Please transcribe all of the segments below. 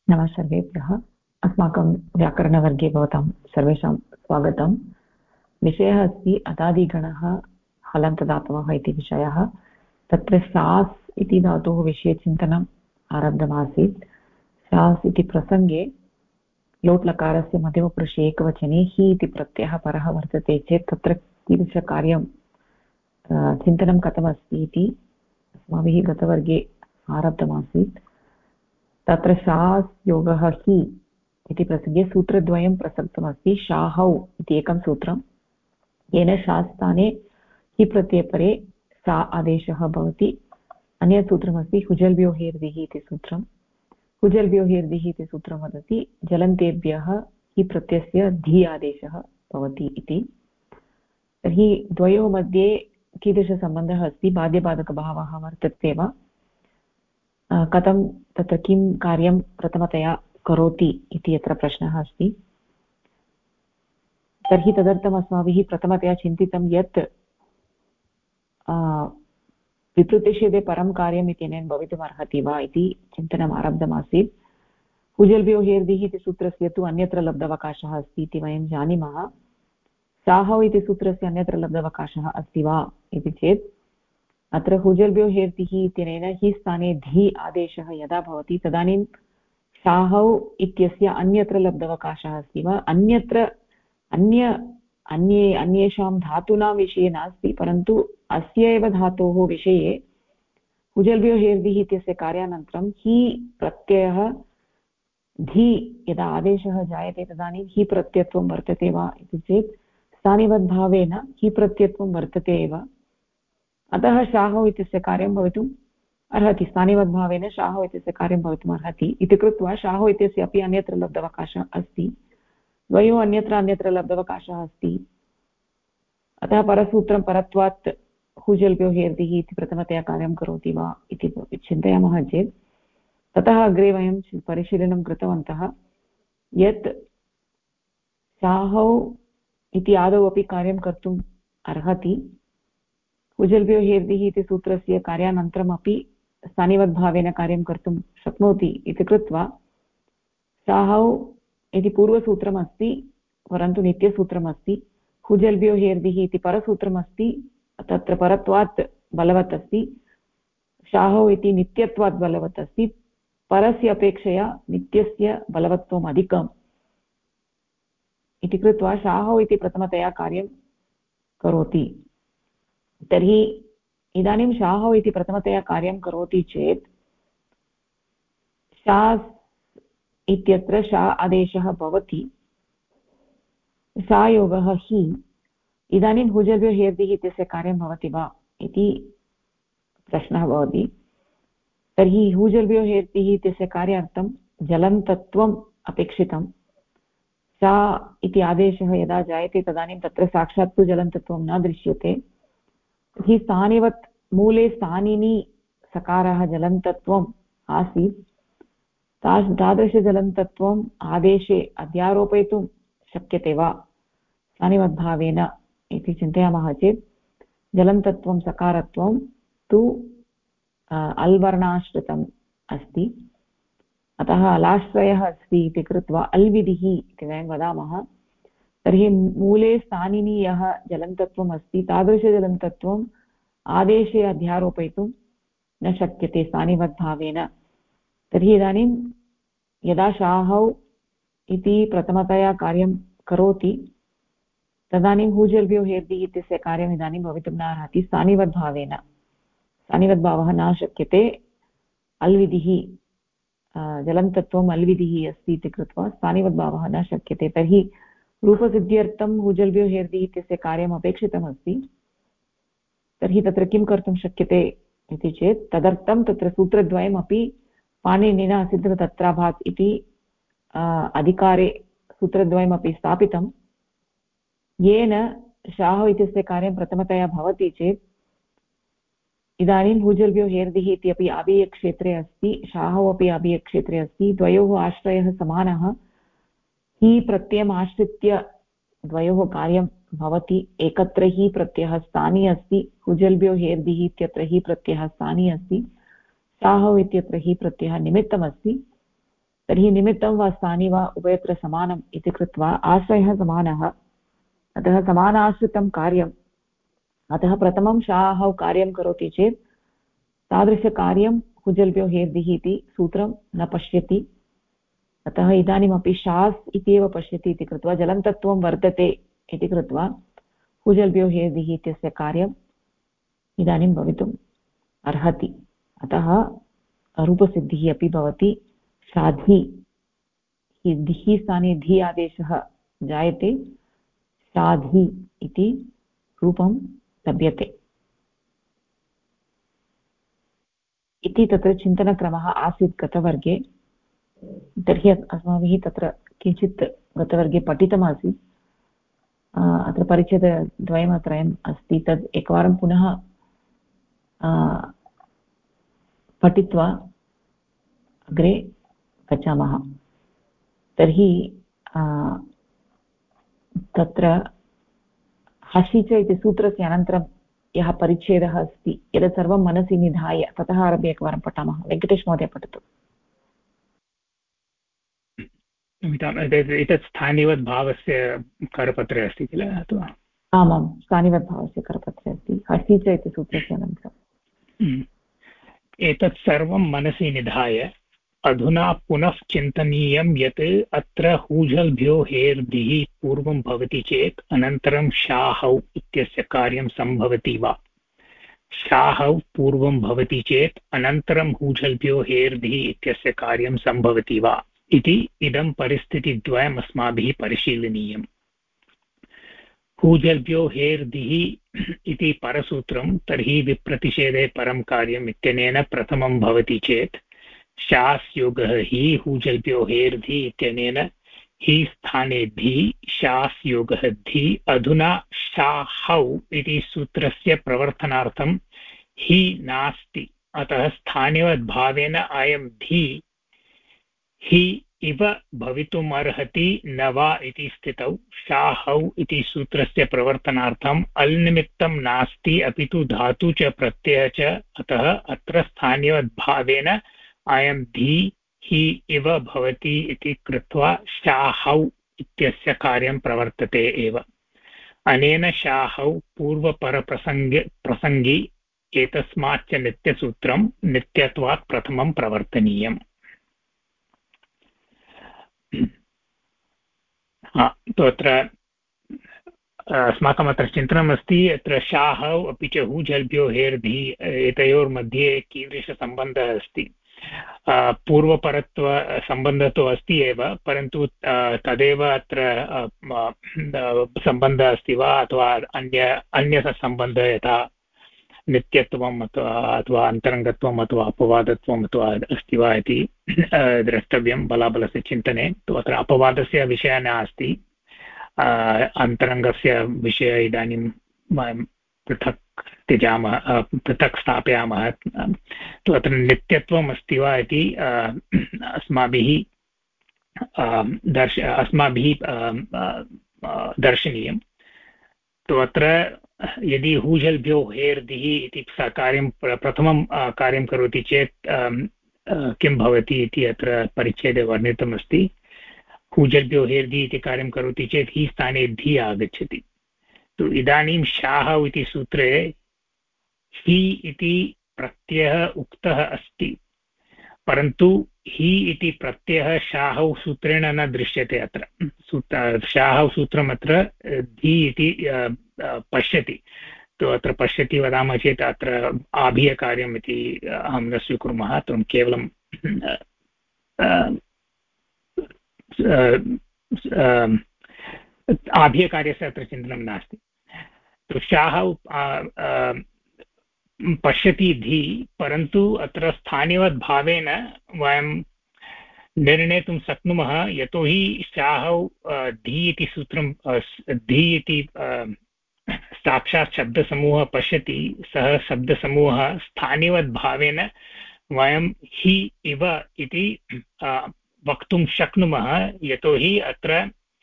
नमः सर्वेभ्यः। अस्माकं व्याकरणवर्गे भवतां सर्वेषां स्वागतम्। विषयः अस्ति अदादिगणः हलन्तदातवः इति विषयः। तत्र शास् इति धातोः विषये चिन्तनम् आरब्धमासीत्। शास् इति प्रसङ्गे लोट्लकारस्य मध्यमपुरुषे एकवचने हि इति प्रत्ययः परः वर्तते चेत् तत्र कीदृशकार्यं चिन्तनं कथमस्ति इति अस्माभिः गतवर्गे आरब्धमासीत्। तत्र शास् योगः हि इति प्रसङ्गे सूत्रद्वयं प्रसक्तमस्ति। शाहौ इति एकं सूत्रं, येन शास् स्थाने हि प्रत्ययपरे सा आदेशः भवति। अन्यत् सूत्रमस्ति हुजल्व्योहेर्दिः इति सूत्रं। हुजल्व्योहेर्दिः इति सूत्रं वदति जलन्तेभ्यः हि प्रत्ययस्य धि आदेशः भवति इति। तर्हि द्वयोः मध्ये कीदृशसम्बन्धः अस्ति? बाध्यबाधकभावः वर्तते वा? कथं तत्र किं कार्यं प्रथमतया करोति इति यत्र प्रश्नः अस्ति। तर्हि तदर्थम् अस्माभिः प्रथमतया चिन्तितं यत् विप्रतिषेधे परं कार्यम् इत्यनेन भवितुम् अर्हति वा इति चिन्तनम् आरब्धमासीत्। हुजल्व्योहेर्दिः इति सूत्रस्य तु अन्यत्र लब्धावकाशः अस्ति इति वयं जानीमः। साहौ इति सूत्रस्य अन्यत्र लब्धावकाशः अस्ति वा इति चेत् अत्र हुजल्व्योहेर्दिः इत्यनेन हि स्थाने धि आदेशः यदा भवति तदानीं शाहौ इत्यस्य अन्यत्र लब्धावकाशः अस्ति वा? अन्येषां धातूनां विषये नास्ति, परन्तु अस्य एव धातोः विषये हुजल्व्योहेर्दिः इत्यस्य कार्यानन्तरं हि प्रत्ययः धि यदा आदेशः जायते तदानीं हि प्रत्ययत्वं वर्तते वा इति चेत् स्थानिवद्भावेन हि प्रत्ययत्वं वर्तते एव। अतः शाहौ इत्यस्य कार्यं भवितुम् अर्हति, स्थानिवद्भावेन शाहौ इत्यस्य कार्यं भवितुम् अर्हति इति कृत्वा शाहौ इत्यस्य अपि अन्यत्र लब्धावकाशः अस्ति। द्वयोः अन्यत्र लब्धावकाशः अस्ति। अतः परसूत्रं परत्वात् हुजल्व्योहेर्दिः इति प्रथमतया कार्यं करोति वा इति चिन्तयामः चेत् ततः अग्रे वयं परिशीलनं कृतवन्तः यत् शाहौ इति आदौ अपि कार्यं कर्तुम् अर्हति। हुजल्व्योहेर्दिः इति सूत्रस्य कार्यानन्तरमपि स्थानिवद्भावेन कार्यं कर्तुं शक्नोति इति कृत्वा शाहौ इति पूर्वसूत्रमस्ति, परन्तु नित्यसूत्रमस्ति। हुजल्व्योहेर्दिः इति परसूत्रमस्ति, तत्र परत्वात् बलवत् अस्ति। शाहौ इति नित्यत्वात् बलवत् अस्ति। परस्य अपेक्षया नित्यस्य बलवत्वम् अधिकम् इति कृत्वा शाहौ इति प्रथमतया कार्यं करोति। तर्हि इदानीं शाहौ इति प्रथमतया कार्यं करोति चेत् शास् इत्यत्र शा आदेशः भवति। शायोगः हि इदानीं हुजल्व्योहेर्दिः इत्यस्य कार्यं भवति वा इति प्रश्नः भवति। तर्हि हुजल्व्योहेर्दिः इत्यस्य कार्यार्थं जलन्तत्वम् अपेक्षितं। सा इति आदेशः यदा जायते तदानीं तत्र साक्षात् तु जलन्तत्वं न दृश्यते। हि स्थानिवत् मूले स्थानिनि सकारः जलन्तत्वम् आसीत्। तादृशजलन्तत्वम् आदेशे अध्यारोपयितुं शक्यते वा स्थानिवद्भावेन इति चिन्तयामः चेत् जलन्तत्वं सकारत्वं तु अल्वर्णाश्रितम् अस्ति। अतः अलाश्रयः अस्ति इति कृत्वा अल्विधिः इति वयं वदामः। तर्हि मूले स्थानिनि यः जलन्तत्वम् अस्ति तादृशजलन्तत्वम् आदेशे अध्यारोपयितुं न शक्यते स्थानिवद्भावेन। तर्हि इदानीं यदा शाहौ इति प्रथमतया कार्यं करोति तदानीं हुजल्व्योहेर्दिः इत्यस्य कार्यम् इदानीं भवितुं न अर्हति स्थानिवद्भावेन। स्थानिवद्भावः न शक्यते। अल्विधिः जलन्तत्वम् अल्विधिः अस्ति इति कृत्वा स्थानिवद्भावः न शक्यते। तर्हि रूपसिद्ध्यर्थं हुजल्व्योहेर्दिः इत्यस्य कार्यम् अपेक्षितमस्ति। तर्हि तत्र किं कर्तुं शक्यते इति चेत् तदर्थं तत्र सूत्रद्वयमपि पाणिनिना सिद्धतत्राभात् इति अधिकारे सूत्रद्वयमपि स्थापितं, येन शाहौ इत्यस्य कार्यं प्रथमतया भवति चेत् इदानीं हुजल्व्योहेर्दिः इति अपि अभियक्षेत्रे अस्ति, शाहौ अपि अभियक्षेत्रे अस्ति। द्वयोः आश्रयः समानः। हि प्रत्ययम् आश्रित्य द्वयोः कार्यं भवति। एकत्र हि प्रत्ययः स्थानी अस्ति। हुजल्व्योहेर्दिः इत्यत्र हि प्रत्ययः स्थानी अस्ति। शाहौ इत्यत्र हि प्रत्ययः निमित्तमस्ति। तर्हि निमित्तं वा स्थानि वा उभयत्र समानम् इति कृत्वा आश्रयः समानः, अतः समानाश्रितं कार्यम्। अतः प्रथमं शाहौ कार्यं करोति चेत् तादृशकार्यं कुजल्भ्यो हेर्दिः इति सूत्रं न पश्यति। अतः इदानीमपि शास् इत्येव पश्यति इति कृत्वा जलन्तत्वं वर्धते इति कृत्वा कुजल्भ्यो हेर्दिः इत्यस्य कार्यम् इदानीं भवितुम् अर्हति। अतः रूपसिद्धिः अपि भवति। शाधि धिः स्थाने धी आदेशः जायते, शाधि इति रूपं लभ्यते इति तत्र चिन्तनक्रमः आसीत् गतवर्गे। तर्हि अस्माभिः तत्र किञ्चित् गतवर्गे पठितमासीत्। अत्र परिच्छेदद्वयमत्रयम् अस्ति, तद् एकवारं पुनः पठित्वा अग्रे गच्छामः। तर्हि तत्र हसि च इति सूत्रस्य अनन्तरं यः परिच्छेदः अस्ति, एतत् सर्वं मनसि निधाय ततः आरभ्य एकवारं पठामः। वेङ्कटेश महोदय पठतु। एतत् स्थानिवद्भावस्य करपत्रे अस्ति किल, अथवा? आमां, स्थानिवद्भावस्य करपत्रे अस्ति, हसि च इति सूत्रस्य अनन्तरम्। एतत् सर्वं मनसि निधाय अधुना पुनः चिन्तनीयं यत् अत्र हूझल्भ्यो हेर्दिः पूर्वं भवति चेत् अनन्तरं शाहौ इत्यस्य कार्यं सम्भवति वा, शाहौ पूर्वं भवति चेत् अनन्तरं हूझल्भ्यो हेर्दिः इत्यस्य कार्यं सम्भवति वा इति इदं परिस्थितिद्वयम् अस्माभिः परिशीलनीयम्। हूझल्भ्यो हेर्दिः इति परसूत्रं तर्हि विप्रतिषेधे परं कार्यम् इत्यनेन प्रथमं भवति चेत् शास्योगः हि हूझल्भ्यो हेर्धि इत्यनेन हि स्थाने धि शास्योगः धि। अधुना शाहौ इति सूत्रस्य प्रवर्तनार्थं हि नास्ति, अतः स्थानिवद्भावेन अयं धि हि इव भवितुमर्हति न वा इति स्थितौ शाहौ इति सूत्रस्य प्रवर्तनार्थम् अल्निमित्तं नास्ति, अपि तु धातु च प्रत्ययः च, अतः अत्र स्थानिवद्भावेन अयं धि हि इव भवति इति कृत्वा शाहौ इत्यस्य कार्यं प्रवर्तते एव। अनेन शाहौ पूर्वपरप्रसङ्गी एतस्माच्च नित्यसूत्रं नित्यत्वात् प्रथमं प्रवर्तनीयम्। अत्र अस्माकम् अत्र चिन्तनमस्ति, अत्र शाहौ अपि च हूझल्भ्यो हेर्धि एतयोर्मध्ये कीदृशसम्बन्धः अस्ति। पूर्वपरत्वसम्बन्धः तु अस्ति एव, परन्तु तदेव अत्र सम्बन्धः अस्ति वा, अथवा अन्यसम्बन्धः यथा नित्यत्वम् अथवा अन्तरङ्गत्वम् अथवा अपवादत्वम् अथवा अस्ति वा इति द्रष्टव्यं बलाबलस्य चिन्तने। तु अत्र अपवादस्य विषयः नास्ति, अन्तरङ्गस्य विषयः इदानीं पृथक् त्यजामः, पृथक् स्थापयामः। तु अत्र नित्यत्वम् अस्ति वा इति अस्माभिः दर्शनीयं। तु अत्र यदि हूझल्भ्यो हेर्दिः इति कार्यं प्रथमं कार्यं करोति चेत् किं भवति इति अत्र परिच्छेदे वर्णितमस्ति। हूझल्भ्यो हेर्दिः इति कार्यं करोति चेत् हि स्थाने धि आगच्छति। तु इदानीं शाहौ इति सूत्रे हि इति प्रत्ययः उक्तः अस्ति, परन्तु हि इति प्रत्ययः शाहौ सूत्रेण न दृश्यते। अत्र शाहौ सूत्रम् अत्र धि इति पश्यति। तो अत्र पश्यति वदामः चेत् अत्र आभीयकार्यम् इति अहं न स्वीकुर्मः, त्वं केवलं आभीयकार्यस्य अत्र चिन्तनं नास्ति। तो शाहौ पश्यति धि, परन्तु अत्र स्थानिवद्भावेन वयं निर्णेतुं शक्नुमः, यतोहि शाहौ धि इति सूत्रं धि इति साक्षात् शब्दसमूहः पश्यति, सः शब्दसमूहः स्थानिवद्भावेन वयं हि इव इति वक्तुं शक्नुमः, यतोहि अत्र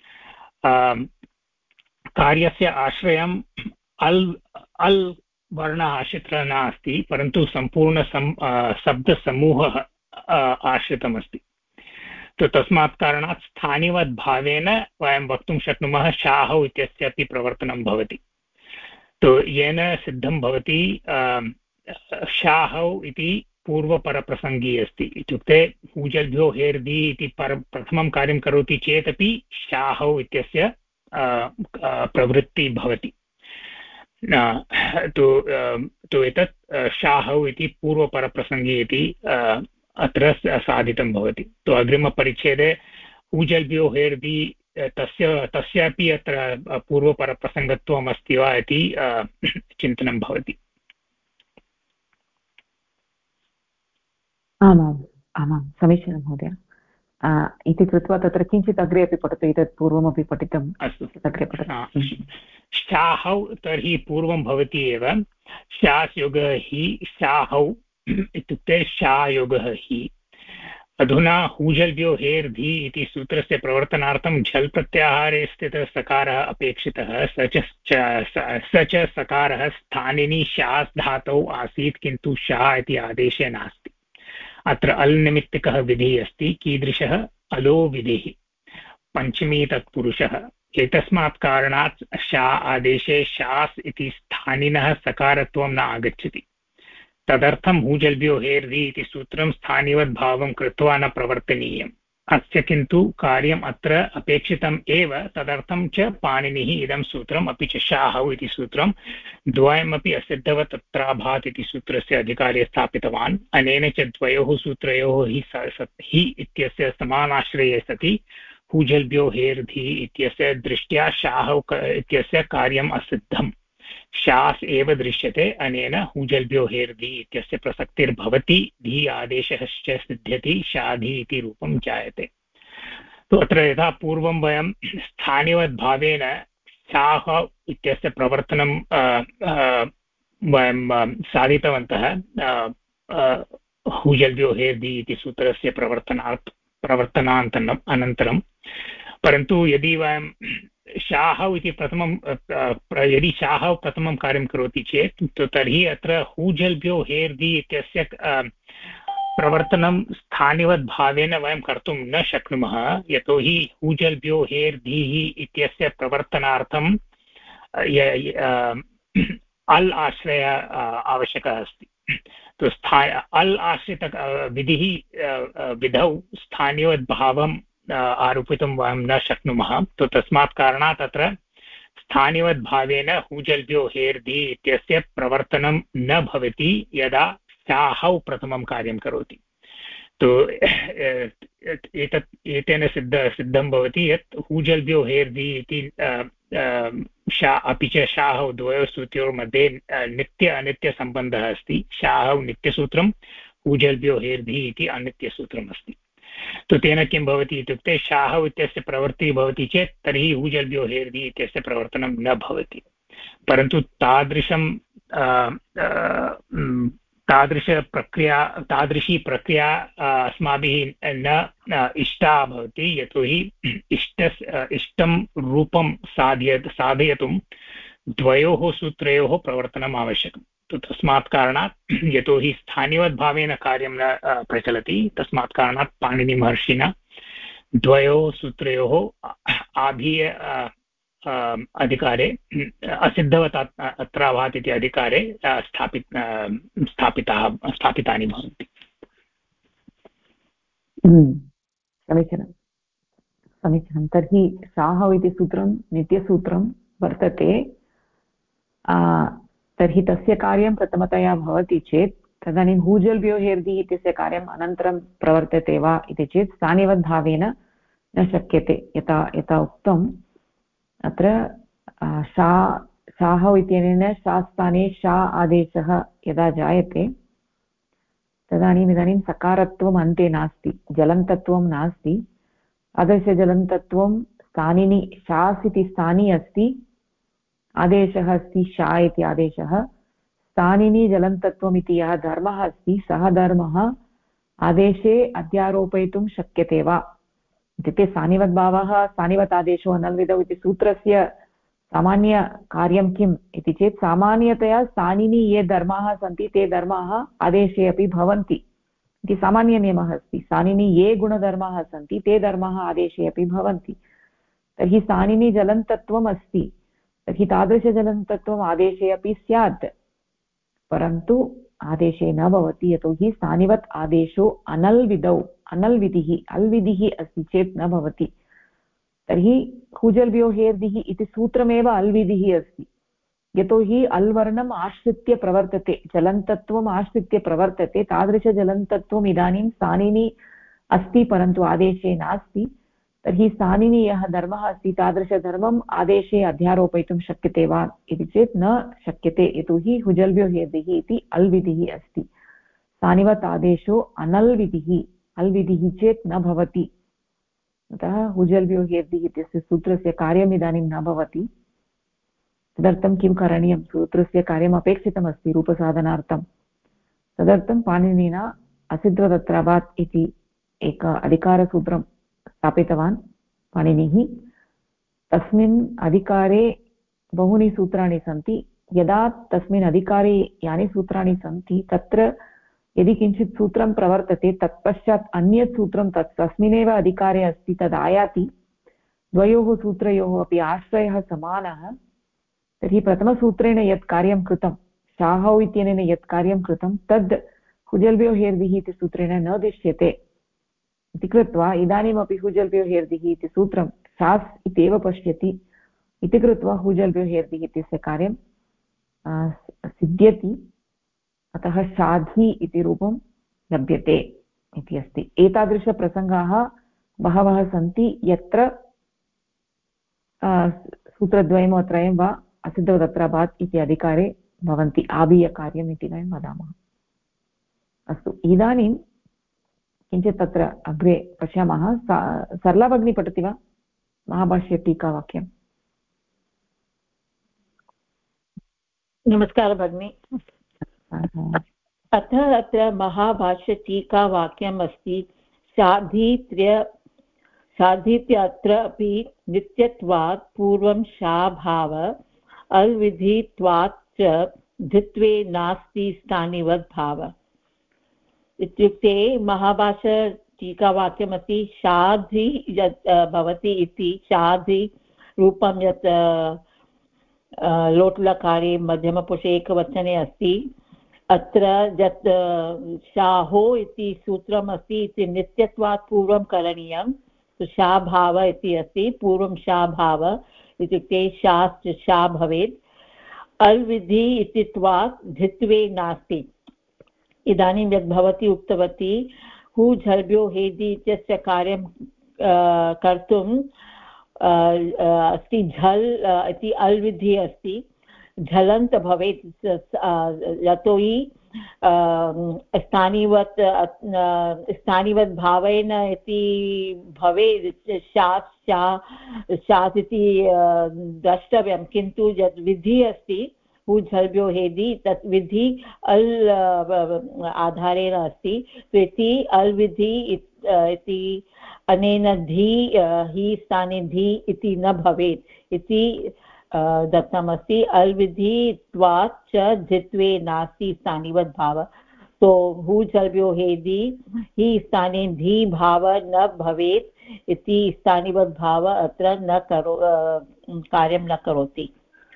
कार्यस्य आश्रयम् अल् वर्णः आश्रितः नास्ति, परन्तु सम्पूर्ण शब्दसमूहः आश्रितमस्ति। तो तस्मात् कारणात् स्थानिवद्भावेन वयं वक्तुं शक्नुमः शाहौ इत्यस्यापि प्रवर्तनं भवति। तो येन सिद्धं भवति शाहौ इति पूर्वपरप्रसङ्गी अस्ति, इत्युक्ते पूजल्भ्यो हेर्दि इति प्रथमं कार्यं करोति चेदपि शाहौ इत्यस्य प्रवृत्ति भवति। तु एतत् शाहौ इति पूर्वपरप्रसङ्गी इति अत्र साधितं भवति। तु अग्रिमपरिच्छेदे पूजल्भ्यो हेर्दि तस्यापि अत्र पूर्वपरप्रसङ्गत्वम् अस्ति वा इति चिन्तनं भवति। आमाम् आमां समीचीनं महोदय। इति कृत्वा तत्र किञ्चित् अग्रे अपि पठतु, एतत् पूर्वमपि पठितम्। अस्तु, अग्रे पठतु। शाहौ तर्हि पूर्वं भवति एव, शास्योगः हि शाहौ इत्युक्ते शायोगः हि। अधुना हूजल्भ्यो हेर्धि इति सूत्रस्य प्रवर्तनार्थं झल् प्रत्याहारे स्थितः सकारः अपेक्षितः। स च सकारः स्थानिनि शास् धातौ आसीत्, किन्तु शा इति आदेशे नास्ति। अत्र अल् निमित्तिकः विधिः अस्ति। कीदृशः? अलो विधिः, पञ्चमी तत्पुरुषः। एतस्मात् कारणात् शा आदेशे शास् इति स्थानिनः सकारत्वं न आगच्छति। तदर्थं हूजल्भ्यो हेर्धि इति सूत्रं स्थानिवद्भावं कृत्वा न प्रवर्तनीयम्। अस्य किन्तु कार्यम् अत्र अपेक्षितम् एव। तदर्थं च पाणिनिः इदं सूत्रम् अपि च शाहौ इति सूत्रं द्वयमपि असिद्धवत् तत्राभात् इति सूत्रस्य अधिकारे स्थापितवान्। अनेन च द्वयोः सूत्रयोः हि इत्यस्य समानाश्रये सति हूजल्भ्यो हेर्धि इत्यस्य दृष्ट्या शाहौ इत्यस्य कार्यम् असिद्धम्। शास् एव दृश्यते। अनेन हूजल्भ्यो हेर्धि इत्यस्य प्रसक्तिर्भवति। धी आदेशश्च सिद्ध्यति, शाधि इति रूपं जायते। तो अत्र यथा पूर्वं वयं स्थानिवद्भावेन शाह इत्यस्य प्रवर्तनं वयं साधितवन्तः हूजल्भ्यो हेर्धि इति सूत्रस्य प्रवर्तनान्तरम् अनन्तरं। परन्तु यदि वयं शाहौ इति यदि शाहौ प्रथमं कार्यं करोति चेत् तर्हि अत्र हूजल्भ्यो हेर्धि इत्यस्य प्रवर्तनं स्थानिवद्भावेन वयं कर्तुं न शक्नुमः। यतोहि हूजल्भ्यो हेर्धिः इत्यस्य प्रवर्तनार्थं अल् आश्रय आवश्यकः अस्ति। तो अल् आश्रित विधौ स्थानिवद्भावं आरोपितुं वयं न शक्नुमः। तो तस्मात् कारणात् अत्र स्थानिवद्भावेन हूजल्भ्यो हेर्धि इत्यस्य प्रवर्तनं न भवति यदा शाहौ प्रथमं कार्यं करोति। तो एतेन सिद्धं भवति यत् हूजल्भ्यो हेर्धि इति शा अपि च शाहौ द्वयोः सूत्रयोः मध्ये नित्य अनित्यसम्बन्धः अस्ति। शाहौ नित्यसूत्रं, हूजल्भ्यो हेर्धि इति अनित्यसूत्रम् अस्ति। तो तेन किं भवति इत्युक्ते शाहौ इत्यस्य प्रवृत्तिः भवति चेत् तर्हि हूजल्भ्यो हेर्धि इत्यस्य प्रवर्तनं न भवति। परन्तु तादृशी प्रक्रिया अस्माभिः न इष्टा भवति। यतोहि इष्टं रूपं साधयितुं द्वयोः सूत्रयोः प्रवर्तनम् आवश्यकम्। तो तस्मात् कारणात् यतोहि स्थानिवद्भावेन कार्यं न प्रचलति, तस्मात् कारणात् पाणिनिमहर्षिणा द्वयोः सूत्रयोः आभीय अधिकारे असिद्धवत् अत्राभात् इति अधिकारे स्थापितानि भवन्ति। समीचीनं समीचीनं। तर्हि शाहौ इति सूत्रं नित्यसूत्रं वर्तते। तर्हि तस्य कार्यं प्रथमतया भवति चेत् तदानीं हूजल्भ्यो हेर्धि इत्यस्य कार्यम् अनन्तरं प्रवर्तते वा इति चेत् स्थानिवद्भावेन न शक्यते। यथा उक्तम् अत्र शाहौ इत्यनेन शास्थाने शा आदेशः यदा जायते तदानीम् सकारत्वम् अन्ते नास्ति, जलन्तत्वं नास्ति। आदेशजलन्तत्वं स्थानिनि शास् इति स्थानी अस्ति, आदेशः अस्ति शा इति आदेशः। स्थानिनि जलन्तत्वम् इति यः धर्मः अस्ति सः धर्मः आदेशे अध्यारोपयितुं शक्यते वा इत्युक्ते स्थानिवद्भावः स्थानिवत् आदेशो अनल्विधौ इति सूत्रस्य सामान्यकार्यं किम् इति चेत् सामान्यतया स्थानिनि ये धर्माः सन्ति ते धर्माः आदेशे अपि भवन्ति। इति सामान्यनियमः अस्ति। सानिनि ये गुणधर्माः सन्ति ते धर्माः आदेशे अपि भवन्ति। तर्हि सानिनि जलन्तत्वम् अस्ति, तर्हि तादृशजलन्तत्वम् आदेशे अपि स्यात्, परन्तु आदेशे न भवति, यतोहि सानिवत् आदेशो अनल्विधौ, अनल्विधिः अल्विधिः अस्ति चेत् न भवति। तर्हि हुजल्भ्यो हेर्दिः इति सूत्रमेव अल्विधिः अस्ति, यतोहि अल्वर्णम् आश्रित्य प्रवर्तते, जलन्तत्वम् आश्रित्य प्रवर्तते। तादृशजलन्तत्वम् इदानीं सानिनि अस्ति परन्तु आदेशे नास्ति। तर्हि सानिनि यः धर्मः अस्ति तादृशधर्मम् आदेशे अध्यारोपयितुं शक्यते वा इति चेत् न शक्यते, यतोहि हुजल्भ्यो हेर्दिः इति अल्विधिः अस्ति। सानिवत् आदेशो अनल्विधिः, अल्विधिः चेत् न भवति। अतः हुजल्भ्यो हेर्दिः इत्यस्य सूत्रस्य कार्यम् इदानीं न भवति। तदर्थं किं करणीयं, सूत्रस्य कार्यम् अपेक्षितमस्ति रूपसाधनार्थं। तदर्थं पाणिनिना असिद्ध्वदत्राभात् इति एक अधिकारसूत्रं स्थापितवान् पाणिनिः। तस्मिन् अधिकारे बहूनि सूत्राणि सन्ति। यदा तस्मिन् अधिकारे यानि सूत्राणि सन्ति तत्र यदि किञ्चित् सूत्रं प्रवर्तते तत्पश्चात् अन्यत् सूत्रं तस्मिन्नेव अधिकारे अस्ति तद् आयाति, द्वयोः सूत्रयोः अपि आश्रयः समानः, तर्हि प्रथमसूत्रेण यत् कार्यं कृतं, शाहौ इत्यनेन यत् कार्यं कृतं तद् हुजल्भ्यो हेर्दिः इति सूत्रेण न दृश्यते इति कृत्वा इदानीमपि हुजल्भ्यो हेर्दिः इति सूत्रं शास् इत्येव पश्यति इति कृत्वा हुजल्भ्यो हेर्दिः इत्यस्य कार्यं सिद्ध्यति। अतः शाधि इति रूपं लभ्यते इति अस्ति। एतादृशप्रसङ्गाः बहवः सन्ति यत्र सूत्रद्वयं वा त्रयं वा असिद्धवदत्राभात् इति अधिकारे भवन्ति, आबीयकार्यम् इति वयं वदामः। अस्तु, इदानीं किञ्चित् तत्र अग्रे पश्यामः। सरला भगिनी पठति वा महाभाष्यटीकावाक्यम्? नमस्कारः भगिनी। अतः अत्र महाभाष्यटीकावाक्यम् अस्ति, साधित्यत्र अपि नित्यत्वात् पूर्वं शाभाव अल्विधित्वात् च धित्वे नास्ति स्थानिवद् भाव। इत्युक्ते महाभाष्यटीकावाक्यमस्ति शाधि यत् भवति इति, शाधि रूपं यत् लोट्लकारे मध्यमपुरुषे एकवचने अस्ति, अत्र यत् शाहो इति सूत्रम् अस्ति इति नित्यत्वात् पूर्वं करणीयं। शाभाव इति अस्ति, पूर्वं शाभाव इत्युक्ते शाश्च शा भवेत्। अल्विधि इतित्वात् धित्वे नास्ति। इदानीं यद् भवती उक्तवती हुझल्भ्यो हेदि इत्यस्य कार्यं कर्तुं अस्ति, झल् इति अल्विधि अस्ति, झलन्त भवेत्, यतोहि स्थानिवत् भावेन इति भवेत्, शास् इति द्रष्टव्यं, किन्तु यद् विधि अस्ति हुझल्भ्यो हेदि तत् विधि अल् आधारेण अस्ति, इति अल्विधि इति अनेन धी हि स्थाने धी इति न भवेत् इति दत्तमस्ति। अल्विधित्वात् च धित्वे नास्ति स्थानिवद् भाव। तो हुझल्भ्यो हेदि हि स्थाने धी भाव न भवेत् इति स्थानिवद् भाव अत्र न कार्यं न करोति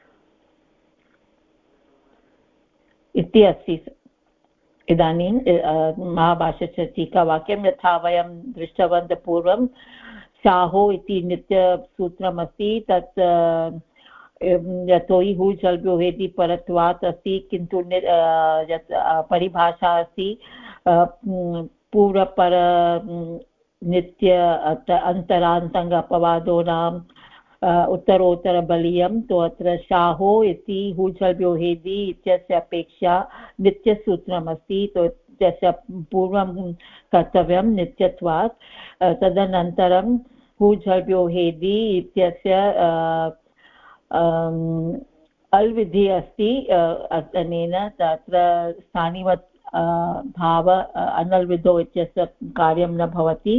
इति अस्ति। इदानीं महाभाष्यटीकावाक्यं यथा वयं दृष्टवन्तः पूर्वं, शाहो इति नित्यसूत्रमस्ति, तत् यतोहि हुझल्भ्यो हेदि परत्वात् अस्ति, किन्तु यत् परिभाषा अस्ति पूर्वपर नित्य अन्तरान्तङ्ग अपवादोनाम् उत्तरोत्तरबलीयं। तो अत्र शाहो इति हुझल्भ्यो हेदि इत्यस्य अपेक्षा नित्यसूत्रमस्ति, तो तस्य पूर्वं कर्तव्यं नित्यत्वात्। तदनन्तरं हुझल्भ्यो हेदि इत्यस्य अल्विधि अस्ति, अनेन तत्र स्थानिवत् भाव अनल्विधो इत्यस्य कार्यं न भवति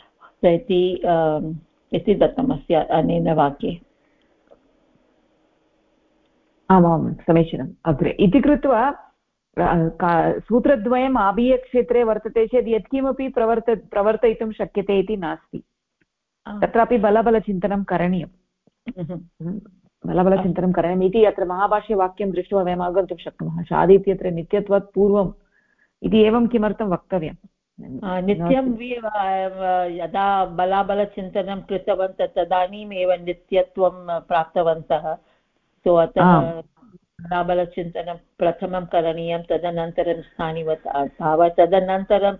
इति दत्तमस्ति अनेन वाक्ये। आमां, समीचीनम्। अग्रे इति कृत्वा सूत्रद्वयम् आबीयक्षेत्रे वर्तते चेत् यत्किमपि प्रवर्तयितुं शक्यते इति नास्ति, तत्रापि बलबलचिन्तनं करणीयं। बलबलचिन्तनं करणीयम् इति अत्र महाभाष्यवाक्यं दृष्ट्वा वयम् अवगन्तुं शक्नुमः। शादि इत्यत्र नित्यत्वात् पूर्वम् इति एवं किमर्थं वक्तव्यं? नित्यं यदा बलाबलचिन्तनं कृतवन्तः तदानीमेव नित्यत्वं प्राप्तवन्तः। सो अतः बलाबलचिन्तनं प्रथमं करणीयं, तदनन्तरं स्थानिवत् भावः, तदनन्तरं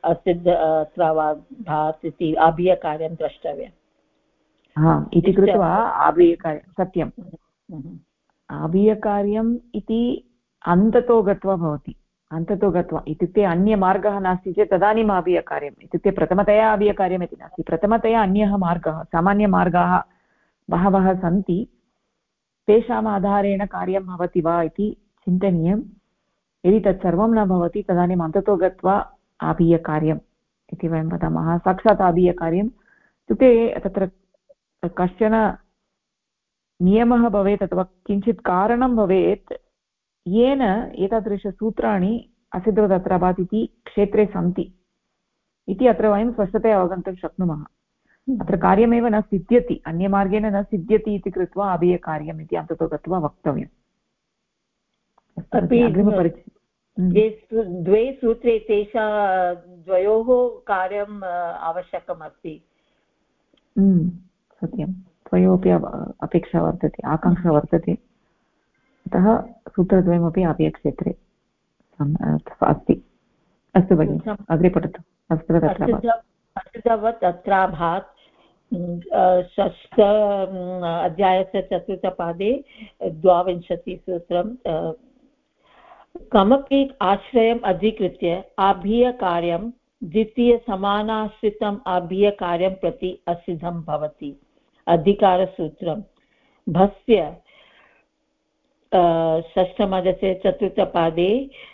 सिद्ध इति आभीयकार्यं द्रष्टव्यम् इति कृत्वा आभीयकार्यं सत्यम्। आभीयकार्यम् इति अन्ततो गत्वा भवति, अन्ततो गत्वा इत्युक्ते अन्यमार्गः नास्ति चेत् तदानीम् आभीयकार्यम् इत्युक्ते प्रथमतया आभीयकार्यम् इति नास्ति, प्रथमतया अन्यः मार्गः, सामान्यमार्गाः बहवः सन्ति, तेषाम् आधारेण कार्यं भवति वा इति चिन्तनीयं। यदि तत्सर्वं न भवति तदानीम् अन्ततो गत्वा आभीयकार्यम् इति वयं वदामः। साक्षात् आभीयकार्यम् इत्युक्ते तत्र कश्चन नियमः भवेत् अथवा किञ्चित् कारणं भवेत् येन एतादृशसूत्राणि असिद्धवदत्राभात् इति क्षेत्रे सन्ति इति अत्र वयं स्पष्टतया अवगन्तुं शक्नुमः। अत्र कार्यमेव न सिद्ध्यति, अन्यमार्गेण न सिद्ध्यति इति कृत्वा अभीयकार्यम् इति अन्ततो गत्वा वक्तव्यम्। द्वे सूत्रे तेषा द्वयोः कार्यम् आवश्यकमस्ति। सत्यं, द्वयोपि अपेक्षा वर्तते, आकाङ्क्षा वर्तते, अतः सूत्रद्वयमपि अभीयक्षेत्रे अस्ति। अस्तु भगिनि, अग्रे पठतु। असिद्धवत् अत्राभात् षष्ठ अध्यायस्य चतुर्थपादे 22सूत्रं कमपि आश्रयम् अधिकृत्य आभीयकार्यं द्वितीयसमानाश्रितम् आभीयकार्यं प्रति असिद्धं भवति। अधिकारसूत्रं भस्य षष्ठमदस्य चतुर्थपादे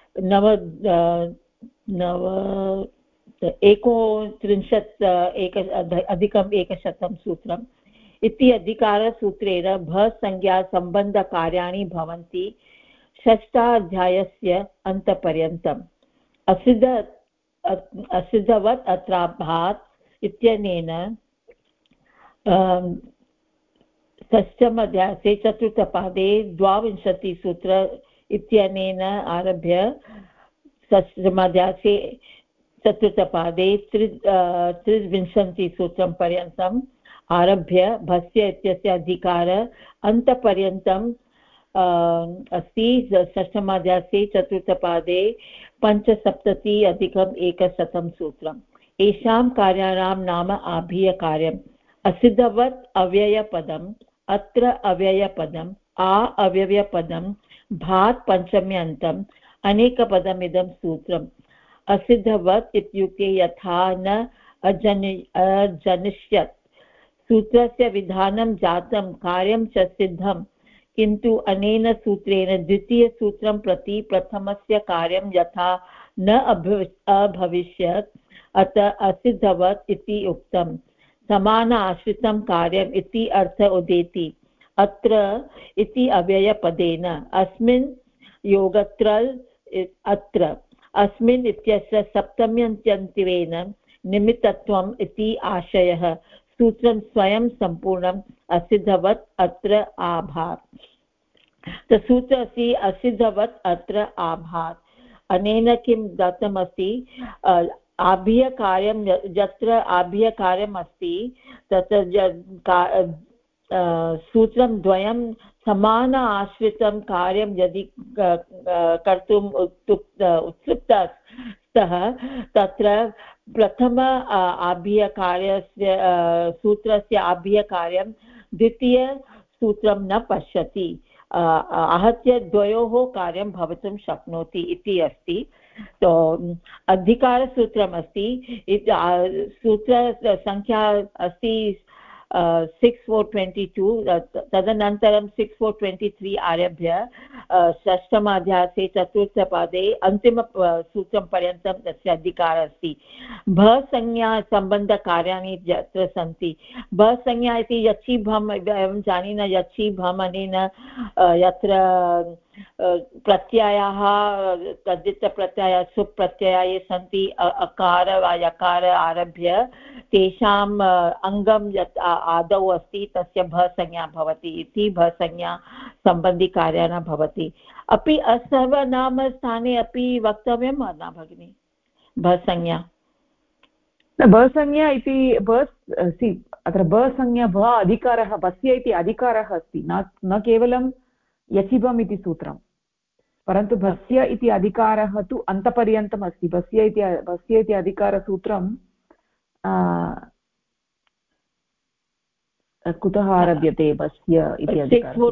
39 सूत्रम् इति अधिकारसूत्रेण भसंज्ञासम्बन्धकार्याणि भवन्ति षष्ठाध्यायस्य अन्तपर्यन्तम्। असिद्धवत् अत्राभात् इत्यनेन षष्ठमध्याये चतुर्थपादे 22सूत्र इत्यनेन आरभ्य षष्ठमध्याये चतुर्थपादे 23सूत्रं पर्यन्तम् आरभ्य भस्य इत्यस्य अधिकार अन्तपर्यन्तम् अस्ति। षष्ठमध्याये चतुर्थपादे 75+100 सूत्रम्। येषां कार्याणां नाम आभीयकार्यम्। असिद्धवत् अव्ययपदम्, अत्र अव्ययपदम्, आ अव्ययपदं, भात् पञ्चम्यन्तम्, अनेकपदमिदं सूत्रम्। असिद्धवत् इत्युक्ते यथा न अजनिष्यत्, सूत्रस्य विधानं जातं कार्यं च सिद्धं, किन्तु अनेन सूत्रेण द्वितीयसूत्रं प्रति प्रथमस्य कार्यं यथा न अभविष्यत्, अतः असिद्धवत् इति उक्तम्। समान आश्रितं कार्यम् इति अर्थ उदेति। अत्र इति अव्ययपदेन अस्मिन् योगत्रल् अत्र अस्मिन् इत्यस्य सप्तम्यन्त्यन्त्वेन निमित्तत्वम् इति आशयः। सूत्रं स्वयं सम्पूर्णम् असिद्धवत् अत्र आभात्। सूत्रस्य असिद्धवत् अत्र आभात् अनेन किं दत्तमस्ति? आभीयकार्यं यत्र आभीयकार्यम् अस्ति तत्र सूत्रं द्वयं समान आश्रितं कार्यं यदि कर्तुम् उत्सुकः तत्र प्रथम आभीयकार्यस्य सूत्रस्य आभीयकार्यं द्वितीयसूत्रं न पश्यति, आहत्य द्वयोः कार्यं भवितुं शक्नोति इति अस्ति। तो अधिकारसूत्रम् अस्ति, सूत्रसङ्ख्या अस्ति 6422, तदनन्तरं 6423 आरभ्य षष्ठमाध्याये चतुर्थपादे अन्तिमसूत्रं पर्यन्तं तस्य अधिकारः अस्ति। भसंज्ञासम्बन्धकार्याणि यत्र सन्ति, भसंज्ञा इति यच्छि भम्, वयं जानीमः यच्छि भम् अनेन यत्र प्रत्ययाः तद्धितप्रत्ययाः सुप्रत्ययाः ये सन्ति अकार वा यकार आरभ्य तेषाम् अङ्गं यत् आदौ अस्ति तस्य भसंज्ञा भवति इति भसंज्ञा सम्बन्धिकार्या न भवति अपि असर्वनामस्थाने अपि वक्तव्यं वा न भगिनि भसंज्ञा भसंज्ञा इति अत्र भसंज्ञा भ अधिकारः भस्य इति अधिकारः अस्ति न केवलं यचिभम् इति सूत्रं परन्तु भस्य इति अधिकारः तु अन्तपर्यन्तम् अस्ति भस्य इति अधिकारसूत्रं कुतः आरभ्यते भस्य इति अधिकारः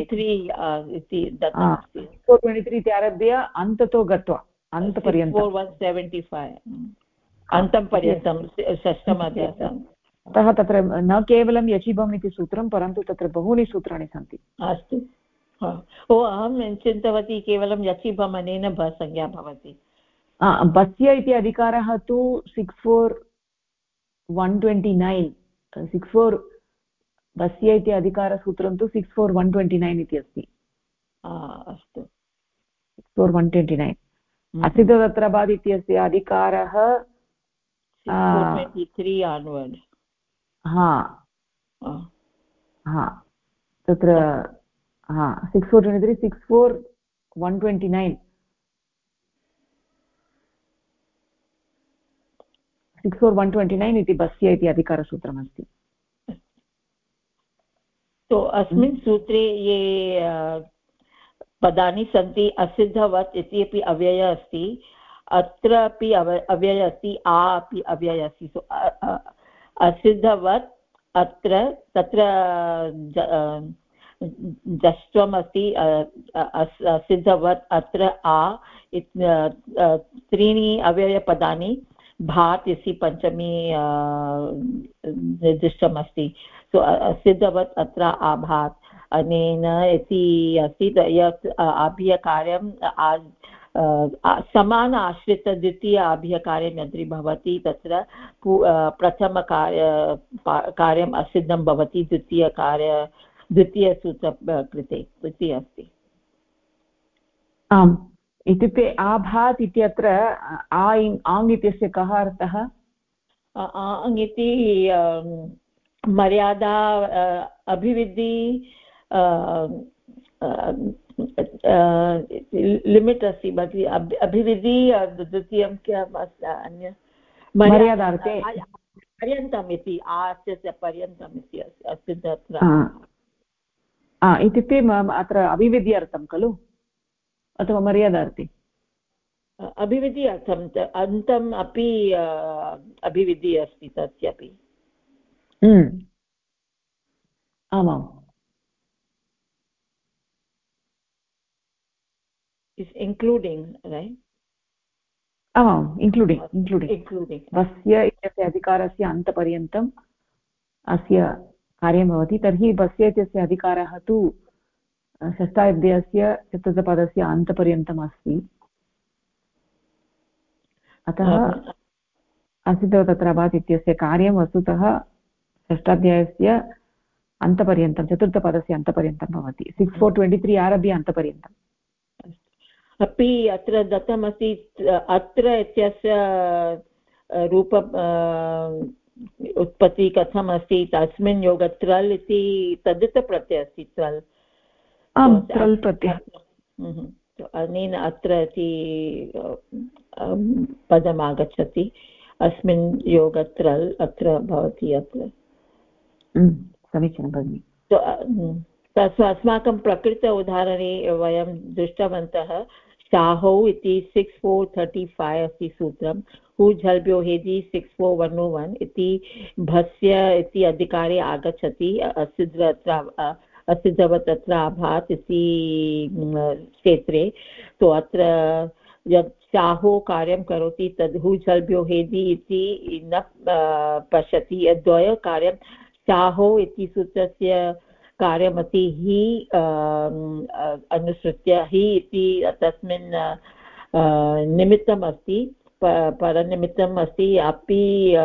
423 इति आरभ्य अन्ततो गत्वा अन्तपर्यन्तं 175 अन्तं पर्यन्तं षष्ठमध्यायम् अतः तत्र न केवलं यचिभम् इति सूत्रं परन्तु तत्र बहूनि सूत्राणि सन्ति अस्तु अहं चिन्तितवती केवलं यचिभम् अनेन भसंज्ञा भवति भस्य इति अधिकारः तु 64 भस्य इति अधिकारसूत्रं तु 64129 इति अस्ति अस्तु 64129 अस्ति तत्र बाद् इत्यस्य अधिकारः 623 onward तत्र 6423 64129 64129 इति भस्य इति अधिकारसूत्रमस्ति तो अस्मिन् सूत्रे ये पदानि सन्ति असिद्धवत् इति अपि अव्ययः अस्ति अत्र अपि अव्ययः अस्ति आ अपि अव्ययः अस्ति सो असिद्धवत् अत्र तत्र जष्ट्वम् अस्ति असिद्धवत् अत्र आ त्रीणि अव्ययपदानि भात् इति पञ्चमी निर्दिष्टम् अस्ति सो असिद्धवत् अत्र आभात् अनेन इति अस्ति यत् आभ्यकार्यं समान आश्रित द्वितीय आभ्यकार्यं यदि भवति तत्र प्रथमकार्यम् असिद्धं भवति द्वितीयसूत्र कृते इति अस्ति आम् इत्युक्ते आभात् इत्यत्र आङ् इत्यस्य कः अर्थः आङ् इति मर्यादा अभिवृद्धि लिमिट् अस्ति भवति अभिवृद्धि द्वितीयं किम् अन्य मर्यादार्थे पर्यन्तम् इति आस्य पर्यन्तम् इति अस्ति तत्र इत्युक्ते अत्र अभिवृद्ध्यर्थं खलु अथवा मर्यादार्थे अभिवृद्धि अर्थम् अन्तम् अपि अभिवृद्धिः अस्ति तस्यापि आमाम् is including right आमाम् इन्क्लूडिङ्ग् भस्य इत्यस्य अधिकारस्य अन्तपर्यन्तम् अस्य कार्यं भवति तर्हि भस्य इत्यस्य अधिकारः तु षष्ठाध्यायस्य चतुर्थपदस्य अन्तपर्यन्तम् अस्ति अतः असिद्धवत् तत्र अभात् इत्यस्य कार्यं वस्तुतः षष्ठाध्यायस्य अन्तपर्यन्तं चतुर्थपदस्य अन्तपर्यन्तं भवति 6423 आरभ्य अन्तपर्यन्तम् अपि अत्र दत्तमस्ति अत्र इत्यस्य रूप उत्पत्ति कथम् अस्ति तस्मिन् योग त्रल् इति तद्धितप्रत्ययः अस्ति त्रल् प्रत्ययः अनेन अत्र इति पदम् आगच्छति अस्मिन् योग त्रल् अत्र भवति अत्र समीचीनं भगिनि अस्माकं प्रकृत उदाहरणे वयं दृष्टवन्तः शाहौ इति 6435 अस्ति सूत्रं हु झल्भ्यो हेदि 64101 इति भस्य इति अधिकारे आगच्छति असिद्धवत् अत्र आभात् इति क्षेत्रे तो अत्र यत् शाहो कार्यं करोति तद् हु झल्भ्यो हेदि इति न पश्यति यद्वयकार्यं शाहो इति सूत्रस्य कार्यमस्ति हि अनुसृत्य हि इति तस्मिन् निमित्तम् अस्ति परनिमित्तम् अस्ति अपि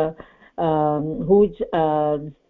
हुज्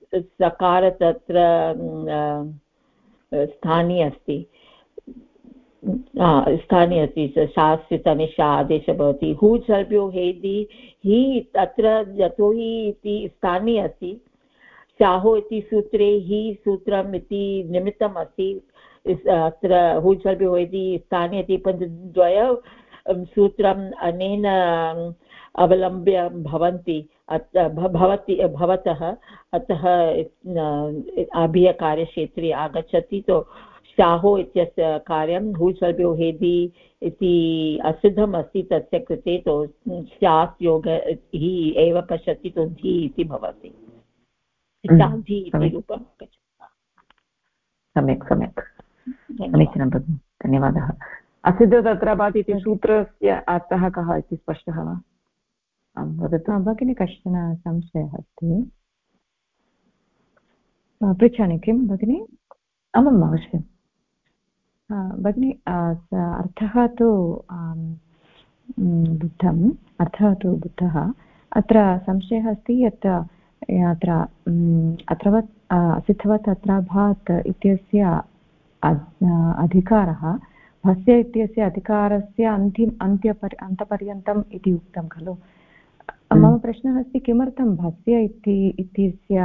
सकार तत्र स्थाने अस्ति स्थाने अस्ति शास्त्रितने शा आदेशः भवति हू सर्भ्यो हेदि हि तत्र यतोहि इति स्थाने अस्ति शाहो इति सूत्रे हि सूत्रम् इति निमित्तम् अस्ति अत्र हू सर्भ्यो हेदि स्थाने इति द्वय सूत्रम् अनेन अवलम्ब्य भवन्ति भवतः अतः अभियकार्यक्षेत्रे आगच्छति तो शाहो इत्यस्य कार्यं हू सर्भ्यो हेदि इति असिद्धम् अस्ति तस्य कृते तो स्यात् योग हि एव पश्यति तो धी इति भवति धी इति रूपं सम्यक् सम्यक् समीचीनं भगिनि धन्यवादः असिद्ध तत्र भाति इति सूत्रस्य अर्थः कः इति स्पष्टः वा वदतु भगिनी कश्चन संशयः अस्ति पृच्छामि किं भगिनि आमाम् अवश्यं भगिनि अर्थः तु बुद्धम् अर्थः तु बुद्धः अत्र संशयः अस्ति यत् अत्र अत्रवत् असिद्धवत् अत्राभात् इत्यस्य अधिकारः भस्य इत्यस्य अधिकारस्य अन्तपर्यन्तम् इति उक्तं खलु मम प्रश्नः अस्ति किमर्थं भस्य इत्यस्य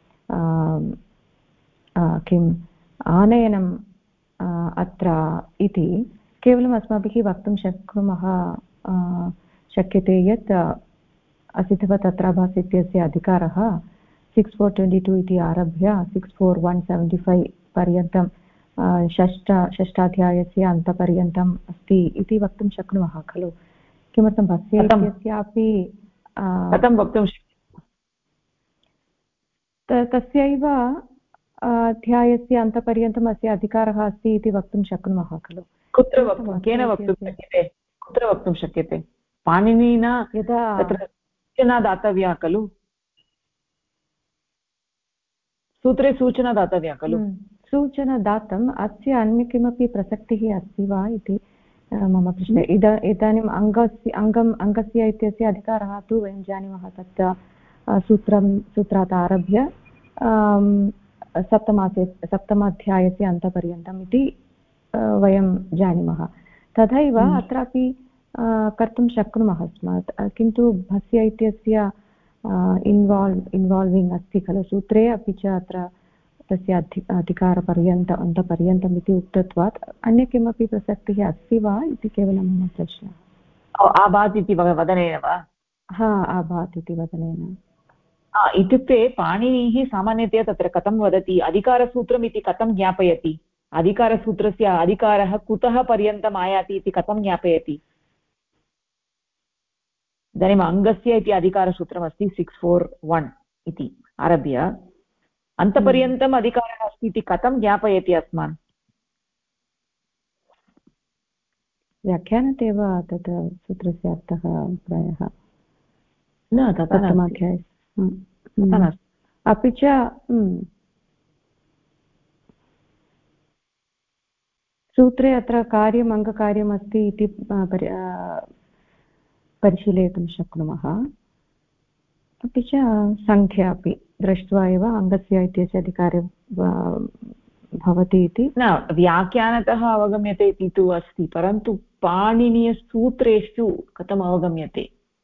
किम् आनयनम् अत्र इति केवलम् अस्माभिः वक्तुं शक्यते यत् असिद्धवत् अत्राभास् इत्यस्य अधिकारः 6422 इति आरभ्य 64175 पर्यन्तं षष्ठाध्यायस्य अन्तपर्यन्तम् अस्ति इति वक्तुं शक्नुमः खलु किमर्थं भस्य इत्यस्यापि कथं वक्तुं तस्यैव अध्यायस्य अन्तपर्यन्तम् अस्य अधिकारः अस्ति इति वक्तुं शक्नुमः खलु कुत्र वक्तुं केन वक्तुं शक्यते कुत्र वक्तुं शक्यते पाणिनिना यदा तत्र सूचना दातव्या खलु सूत्रे सूचना दातव्या खलु सूचना दातम् अस्य अन्य किमपि प्रसक्तिः अस्ति वा इति मम प्रश्नः इदानीम् अङ्गस्य इत्यस्य अधिकारः तु वयं जानीमः तत् सूत्रात् आरभ्य सप्तमाध्यायस्य अन्तपर्यन्तम् इति वयं जानीमः तथैव अत्रापि कर्तुं शक्नुमः स्म किन्तु भस्य इत्यस्य इन्वाल्विङ्ग् अस्ति खलु सूत्रे अपि च अत्र तस्य अन्तपर्यन्तम् इति उक्तत्वात् अन्य किमपि प्रसक्तिः अस्ति वा इति केवलं मम प्रश्नः आभात् इति वदनेन वा आभात् इति वदनेन इत्युक्ते पाणिनिः सामान्यतया तत्र कथं वदति अधिकारसूत्रम् इति कथं ज्ञापयति अधिकारसूत्रस्य अधिकारः कुतः पर्यन्तम् आयाति इति कथं ज्ञापयति इदानीम् अङ्गस्य इति अधिकारसूत्रमस्ति 641 इति आरभ्य अन्तपर्यन्तम् अधिकारः अस्ति इति कथं ज्ञापयति अस्मान् व्याख्यानात् एव तत् सूत्रस्य अर्थः प्रायः न तथा अपि च सूत्रे अत्र कार्यम् अङ्गकार्यम् अस्ति इति परिशीलयितुं शक्नुमः अपि च सङ्ख्या अपि दृष्ट्वा एव अङ्गस्य इत्यस्य अधिकारं भवति इति न व्याख्यानतः अवगम्यते इति तु अस्ति परन्तु पाणिनीयसूत्रेषु कथम् अवगम्यते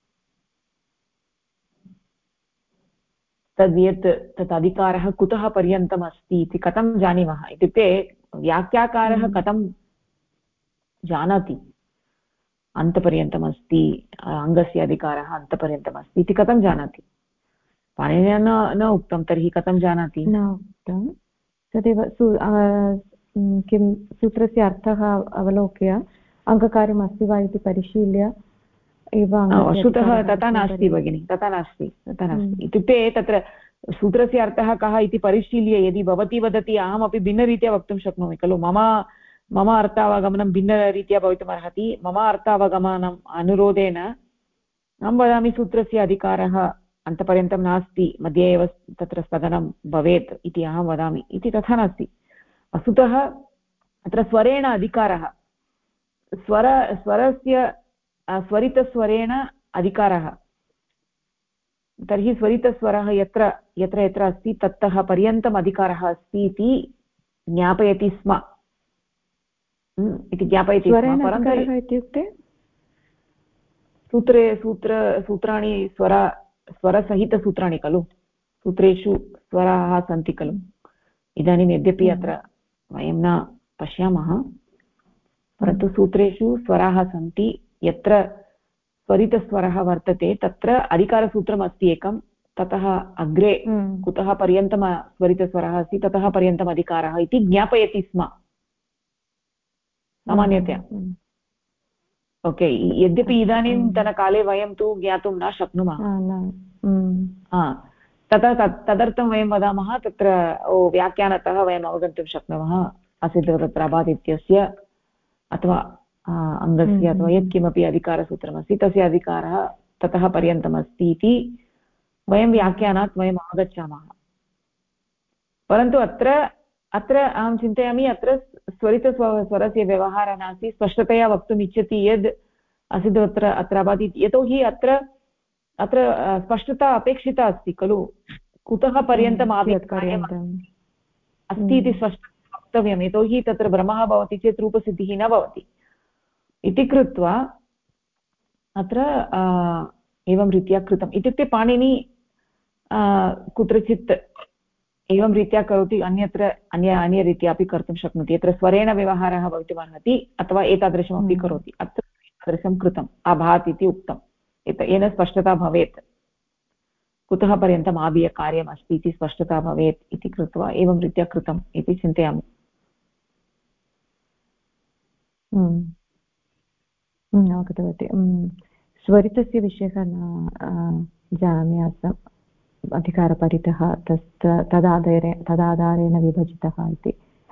तद्यत् तत् अधिकारः कुतः पर्यन्तम् अस्ति इति कथं जानीमः इत्युक्ते व्याख्याकारः कथं जानाति अन्तपर्यन्तम् अस्ति अङ्गस्य अधिकारः अन्तपर्यन्तम् अस्ति इति कथं जानाति पाणिनिना न उक्तं तर्हि कथं जानाति न उक्तं तदेव किं सूत्रस्य अर्थः अवलोक्य अङ्गकार्यम् अस्ति वा इति परिशील्य एव वस्तुतः तथा नास्ति भगिनि तथा नास्ति इत्युक्ते तत्र सूत्रस्य अर्थः कः इति परिशील्य यदि भवती वदति अहमपि भिन्नरीत्या वक्तुं शक्नोमि खलु मम अर्थावगमनं भिन्नरीत्या भवितुमर्हति मम अर्थावगमनम् अनुरोधेन अहं वदामि सूत्रस्य अधिकारः अन्तपर्यन्तं नास्ति मध्ये एव तत्र स्थगनं भवेत् इति अहं वदामि इति तथा नास्ति वस्तुतः अत्र स्वरेण अधिकारः स्वरस्य स्वरितस्वरेण अधिकारः तर्हि स्वरितस्वरः यत्र यत्र अस्ति ततः पर्यन्तम् अधिकारः अस्ति इति ज्ञापयति स्म इति ज्ञापयति स्म, परन्तु इत्युक्ते सूत्राणि स्वरसहितसूत्राणि खलु, सूत्रेषु स्वराः सन्ति खलु। इदानीं यद्यपि अत्र वयं न पश्यामः, परन्तु सूत्रेषु स्वराः सन्ति। यत्र स्वरितस्वरः वर्तते तत्र अधिकारसूत्रम् अस्ति एकं, ततः अग्रे कुतः पर्यन्तं स्वरितस्वरः अस्ति ततः पर्यन्तम् अधिकारः इति ज्ञापयति स्म सामान्यतया। ओके, यद्यपि इदानीन्तनकाले वयं तु ज्ञातुं न शक्नुमः, तदर्थं वयं वदामः तत्र व्याख्यानतः वयम् अवगन्तुं शक्नुमः असिद्धवदत्राभात् इत्यस्य अथवा अङ्गस्य अथवा यत्किमपि अधिकारसूत्रमस्ति तस्य अधिकारः ततः पर्यन्तम् अस्ति इति वयं व्याख्यानात् वयम् अवगच्छामः। परन्तु अत्र अहं चिन्तयामि अत्र स्वरितस्वरस्य व्यवहारः नास्ति। स्पष्टतया वक्तुम् इच्छति यद् असिद्धवदत्राभात् इति, यतोहि अत्र स्पष्टता अपेक्षिता अस्ति खलु, कुतः पर्यन्तम् अस्ति इति स्पष्टतया वक्तव्यं, यतोहि तत्र भ्रमः भवति चेत् रूपसिद्धिः न भवति इति कृत्वा अत्र एवं रीत्या कृतम्। इत्युक्ते पाणिनि कुत्रचित् एवं रीत्या करोति, अन्यत्र अन्यरीत्या अपि कर्तुं शक्नोति। यत्र स्वरेण व्यवहारः भवितुमर्हति अथवा एतादृशमपि करोति, अत्र एतादृशं कृतम् अभात् इति उक्तम्। येन स्पष्टता भवेत् कुतः पर्यन्तम् आदियकार्यम् अस्ति इति स्पष्टता भवेत् इति कृत्वा एवं रीत्या कृतम् इति चिन्तयामि। अवगतवती। स्वरितस्य विषयः न जानामि आसम्, अधिकारपरितः तदाधारेण विभजितः इति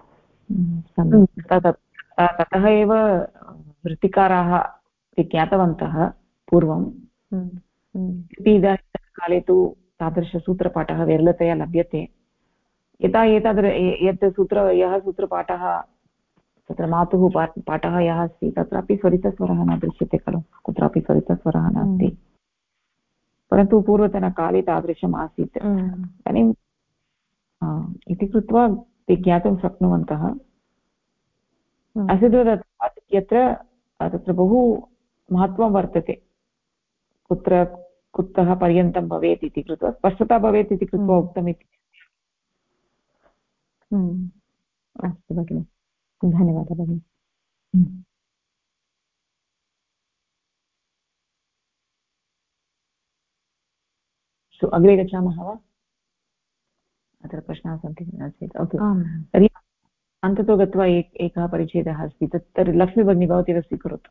ततः एव वृत्तिकाराः ज्ञातवन्तः पूर्वं। इदानीन्तनकाले तु तादृशसूत्रपाठः विरलतया लभ्यते। यथा यत् यः सूत्रपाठः तत्र मातुः पाठः यः अस्ति तत्रापि स्वरितस्वरः न दृश्यते खलु, कुत्रापि स्वरितस्वरः नास्ति, परन्तु पूर्वतनकाले तादृशम् आसीत्। इदानीम् इति कृत्वा ते ज्ञातुं शक्नुवन्तः। असिद्धवदत्राभात् इत्यत्र तत्र बहु महत्त्वं वर्तते, कुतः पर्यन्तं भवेत् इति कृत्वा स्पष्टता भवेत् इति कृत्वा उक्तमिति। अस्तु भगिनि, धन्यवादः भगिनि। अग्रे गच्छामः वा? अत्र प्रश्नाः सन्ति न चेत् ओके, तर्हि अन्ततो गत्वा एकः परिच्छेदः अस्ति, तर्हि लक्ष्मी भगिनी भवती एव स्वीकरोतु।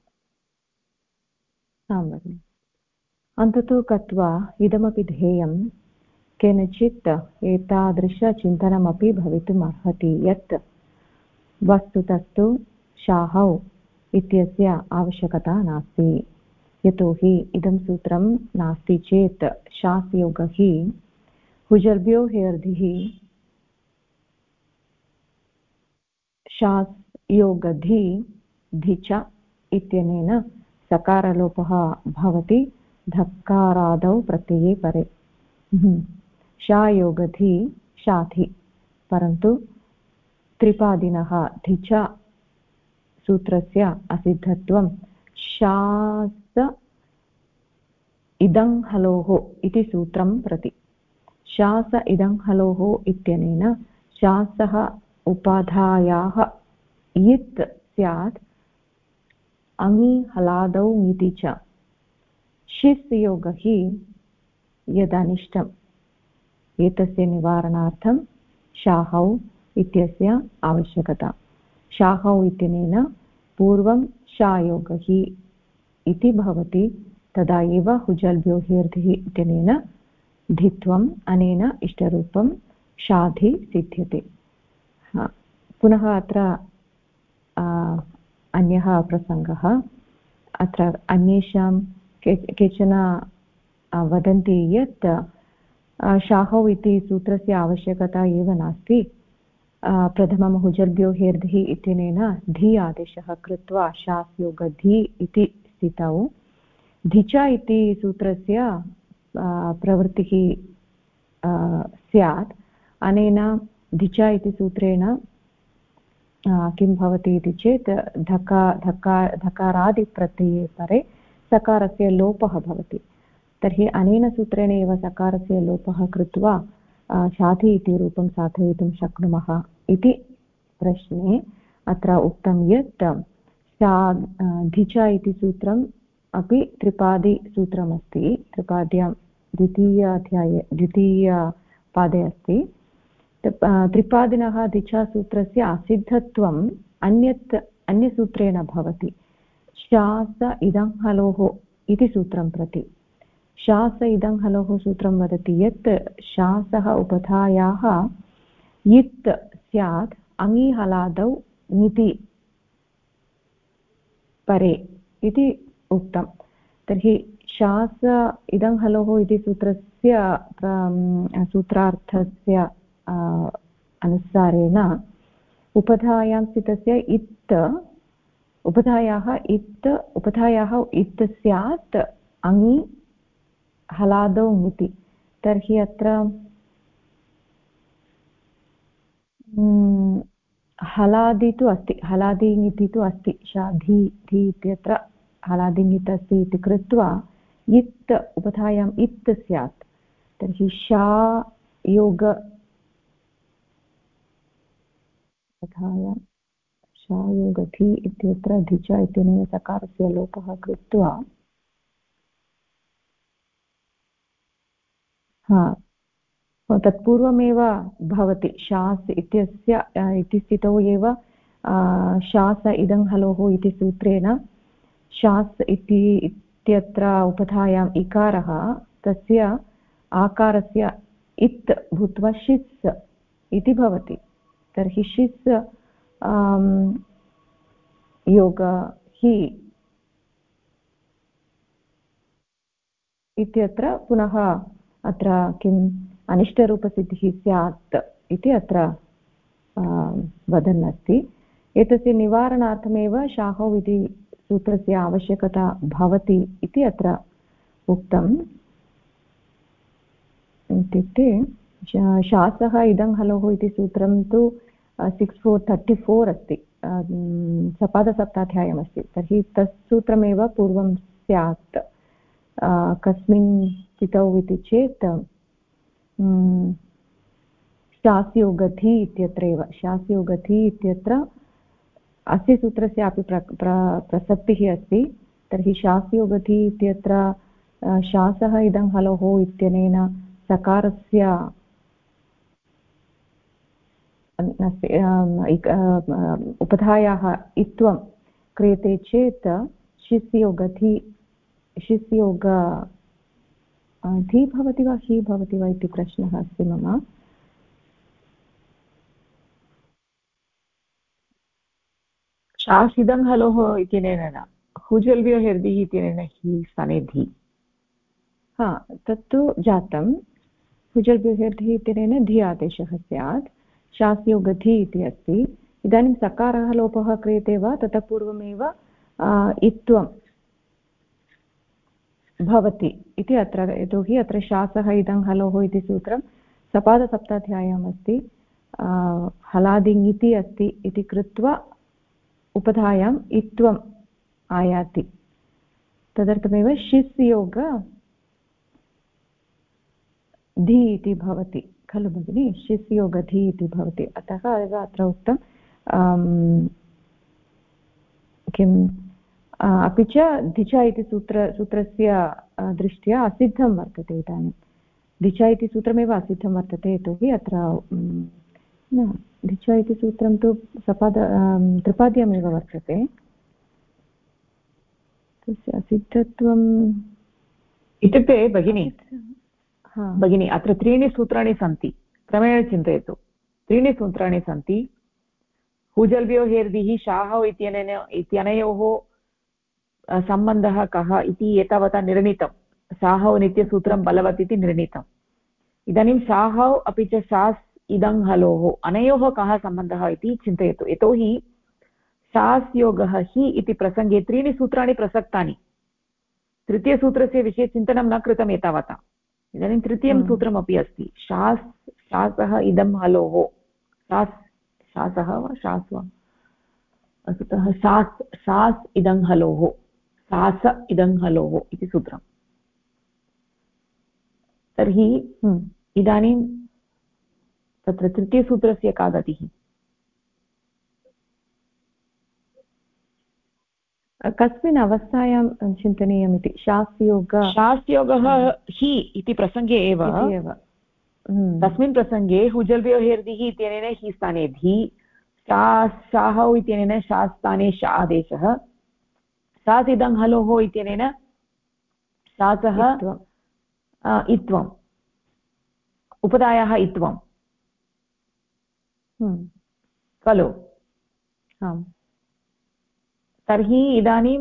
आं भगिनि। अन्ततो गत्वा इदमपि ध्येयं केनचित् एतादृशचिन्तनमपि भवितुम् अर्हति यत् वस्तुतस्तु शाहौ इत्यस्य आवश्यकता नास्ति, यतोहि इदं सूत्रं नास्ति चेत् शास्योगः हुजर्भ्यो हेर्धिः शास्योगधि धिच इत्यनेन सकारलोपः भवति धकारादौ प्रत्यये परे। शायोगधि शाधि, परन्तु त्रिपादिनः धिच सूत्रस्य असिद्धत्वं शास इदं हलोः इति सूत्रं प्रति। शास इदं हलोः इत्यनेन शासः उपाधायाः इत् स्यात् अङि हलादौ इति च। शिस्योगः यदनिष्टम्, एतस्य निवारणार्थं शाहौ इत्यस्य आवश्यकता। शाहौ इत्यनेन पूर्वं शायोगः इति भवति, तदा एव हुजल्भ्यो हेर्धिः इत्यनेन धित्वम् अनेन इष्टरूपं शाधि सिद्ध्यते। पुनः अत्र अन्यः प्रसङ्गः, अत्र अन्येषां केचन वदन्ति यत् शाहौ इति सूत्रस्य आवश्यकता एव नास्ति, प्रथमं हुजल्भ्यो हेर्धिः इत्यनेन धी आदेशः कृत्वा शास्योगधि इति स्थितौ धिच इति सूत्रस्य प्रवृत्तिः स्यात्। अनेन धिच इति सूत्रेण किं भवति इति चेत् धकारादिप्रत्यये परे सकारस्य लोपः भवति। तर्हि अनेन सूत्रेण एव सकारस्य लोपः कृत्वा शाधि इति रूपं साधयितुं शक्नुमः इति प्रश्ने अत्र उक्तं यत् धिच इति सूत्रम् अपि त्रिपादिसूत्रमस्ति। त्रिपाद्यां द्वितीयपादे अस्ति। त्रिपादिनः धिचासूत्रस्य असिद्धत्वम् अन्यसूत्रेण भवति। शास इदं हलोः इति सूत्रं प्रति शास इदं हलोः सूत्रं वदति यत् शासः उपधायाः यित् स्यात् अङि हलादौ ङिति परे इति उक्तं। तर्हि शास इदं हलोः इति सूत्रार्थस्य अनुसारेण उपधायां स्थितस्य इत् उपधायाः इत् स्यात् अङि हलादौ ङिति। तर्हि अत्र हलादि तु अस्ति, हलादिङिति तु अस्ति, शाधि धि इत्यत्र हलादिङित् अस्ति इति कृत्वा इत् उपधायाम् इत् स्यात्। तर्हि शा योग धी इत्यत्र धिच इत्यनेन सकारस्य लोपः कृत्वा तत्पूर्वमेव भवति शास् इत्यस्य इति स्थितौ एव शास इदं हलोः इति सूत्रेण शास् इत्यत्र उपधायाम् इकारः तस्य आकारस्य इत् भूत्वा शिस् इति भवति। तर्हि शिस् योग हि इत्यत्र पुनः अत्र किम् अनिष्टरूपसिद्धिः स्यात् इति अत्र वदन् अस्ति। एतस्य निवारणार्थमेव शाहौ इति सूत्रस्य आवश्यकता भवति इति अत्र उक्तम्। इत्युक्ते शासः इदं हलोः इति सूत्रं तु 6434 अस्ति, सपादसप्ताध्यायमस्ति। तर्हि तत् सूत्रमेव पूर्वं स्यात्। कस्मिन् स्थितौ इति चेत् शास्योगधि इत्यत्रैव। शास्योगधि इत्यत्र अस्य सूत्रस्यापि प्रसक्तिः अस्ति। तर्हि शास्योगधि इत्यत्र शासः इदं हलोः इत्यनेन सकारस्य उपधायाः इत्वं क्रियते चेत् शिस्योगधि धी भवति वा हि भवति वा इति प्रश्नः अस्ति मम। शासिदं हलोः इत्यनेन न, हुजल्भ्यो हृदिः इत्यनेन हि स्थाने धी। तत्तु जातं। हुजल्भ्यो हृदिः इत्यनेन धी आदेशः स्यात्। शास्योगधि इति अस्ति। इदानीं सकारः लोपः क्रियते वा ततः पूर्वमेव इत्वं भवति इति अत्र, यतोहि अत्र शासः इदं हलोः इति सूत्रं सपादसप्ताध्याय्याम् अस्ति। हलादिङिति अस्ति इति कृत्वा उपधायाम् इत्वम् आयाति। तदर्थमेव शिस् योग धी इति भवति खलु भगिनि। शिस् योग धी इति भवति। अतः एव अत्र उक्तं किम् अपि च धिच इति सूत्रस्य दृष्ट्या असिद्धं वर्तते। इदानीं धिच इति सूत्रमेव असिद्धं वर्तते, यतोहि अत्र न धिच इति सूत्रं तु त्रिपाद्यमेव वर्तते। तस्य असिद्धत्वम् इत्युक्ते भगिनी अत्र त्रीणि सूत्राणि सन्ति। क्रमेण चिन्तयतु। त्रीणि सूत्राणि सन्ति। हुजल्भ्यो हेर्दिः शाहौ इत्यनयोः सम्बन्धः कः इति एतावता निर्णीतं। साहौ नित्यसूत्रं बलवत् इति निर्णीतम्। इदानीं साहौ अपि च शास् इदं हलोः अनयोः कः सम्बन्धः इति चिन्तयतु। यतोहि शास् योगः हि इति प्रसङ्गे त्रीणि सूत्राणि प्रसक्तानि। तृतीयसूत्रस्य विषये चिन्तनं न कृतम् एतावता। इदानीं तृतीयं सूत्रमपि अस्ति। शासः इदं हलोः। शासः वा शास् वा वस्तुतः शास् इदं हलोः शास इदं हलोः इति सूत्रम्। तर्हि इदानीं तत्र तृतीयसूत्रस्य का गतिः? कस्मिन् अवस्थायां चिन्तनीयमिति? शास्योगः हि इति प्रसङ्गे एव तस्मिन् प्रसङ्गे हुजल्भ्योहेर्दिः इत्यनेन हि स्थाने धी, शाहौ इत्यनेन शा स्थाने शा आदेशः, शास् इदं हलोः इत्यनेन शासः इत्वम् उपधायाः इत्वं खलु? तर्हि इदानीं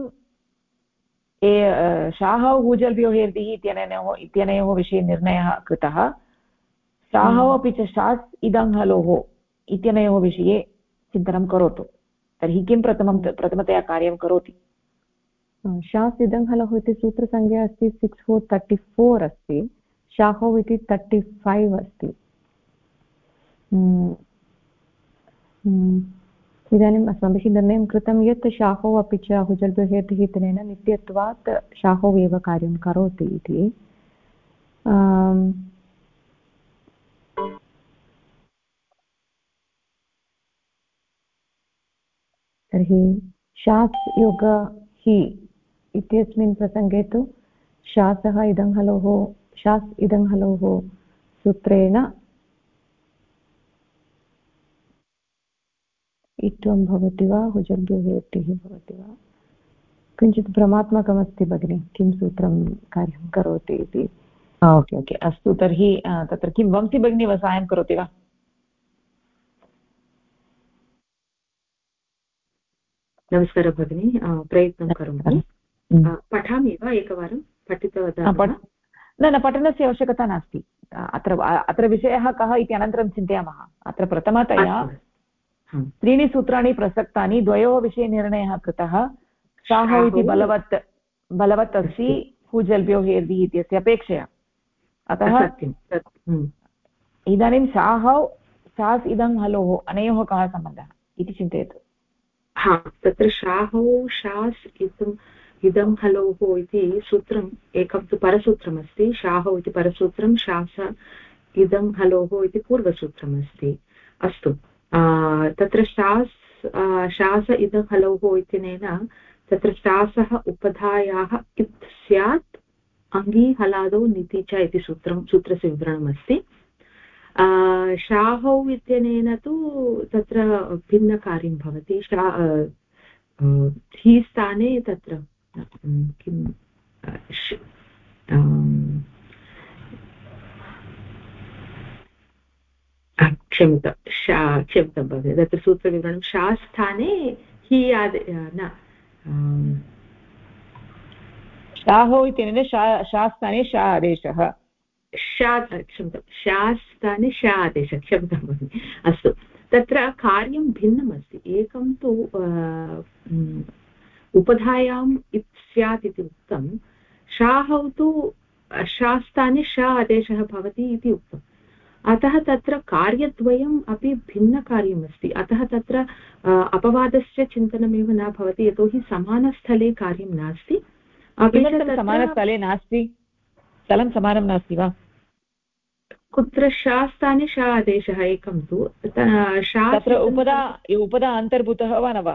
शाहौ हुजल्भ्योहेर्दिः इत्यनयोः विषये निर्णयः कृतः। शाहौ अपि च शास् इदं हलोः इत्यनयोः विषये चिन्तनं करोतु। तर्हि किं प्रथमतया कार्यं करोति? शास् इदं हलोः इति सूत्रसंज्ञा अस्ति 6434 अस्ति, शाहौ इति 35 अस्ति। इदानीम् अस्माभिः निर्णयं कृतं यत् शाहौ अपि च हुजल्भ्योहेर्दिः इत्यनेन नित्यत्वात् शाहौ एव कार्यं करोति इति। तर्हि शास् योग हि इत्यस्मिन् प्रसङ्गे तु शासः इदं हलोः शास् इदं हलोः सूत्रेण इत्वं भवति वा हुजल्भ्योहेर्दिः भवति वा? किञ्चित् भ्रमात्मकमस्ति भगिनि, किं सूत्रं कार्यं करोति इति। ओके ओके अस्तु। तर्हि तत्र किं वंशी भगिनी साहाय्यं करोति वा? नमस्कारः भगिनी, प्रयत्नं करोमि। पठामि वा एकवारं? पठितवती? न पठनस्य आवश्यकता नास्ति। अत्र विषयः कः इति अनन्तरं चिन्तयामः। अत्र प्रथमतया त्रीणि सूत्राणि प्रसक्तानि, द्वयोः विषये निर्णयः कृतः। शाहौ इति बलवत् अस्ति हुजल्भ्योहेर्दिः इत्यस्य अपेक्षया। अतः इदानीं शाहौ शास् इदं हलोः अनयोः कः सम्बन्धः इति चिन्तयतु। तत्र शाहौ शास् इदं हलोः इति सूत्रम् एकं तु परसूत्रमस्ति। शाहौ इति परसूत्रं, शास इदं हलोः इति पूर्वसूत्रमस्ति। अस्तु, तत्र शास इदं हलोः इत्यनेन तत्र शासः उपधायाः इत् स्यात् अङ्गी हलादौ निति च इति सूत्रस्य विवरणमस्ति। शाहौ इत्यनेन तु तत्र भिन्नकार्यं भवति। धी स्थाने तत्र किं क्षम्यतां भवति, तत्र सूत्रविवरणं शा स्थाने हि न शाहौ इत्यनेन शा स्थाने शा आदेशः, क्षम्यतां शा स्थाने शा आदेशः, क्षम्यतां भगिनि। अस्तु, तत्र कार्यं भिन्नमस्ति। एकं तु उपधायाम् इत् स्यात् इति उक्तं, शाहौ तु शास्तानि शा आदेशः भवति इति उक्तम्। अतः तत्र कार्यद्वयम् अपि भिन्नकार्यमस्ति। अतः तत्र अपवादस्य चिन्तनमेव न भवति, यतोहि समानस्थले कार्यं नास्ति। समानस्थले नास्ति, स्थलं समानं नास्ति वा? कुत्र शास्तानि शा आदेशः एकं तु तत्र उपदा अन्तर्भूतः वा न वा?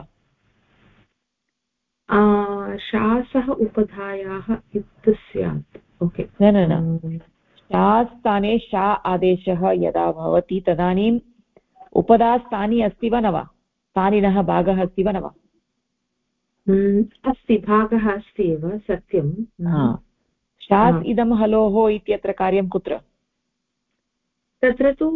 शासः उपधायाः इत् स्यात्। ओके, न शास्ताने शा आदेशः यदा भवति तदानीम् उपदास्थानी अस्ति वा न वा? स्थानिनः भागः अस्ति वा न वा? अस्ति, भागः अस्ति एव, सत्यं। शास् इदं हलोः इत्यत्र कार्यं कुत्र? तत्र तु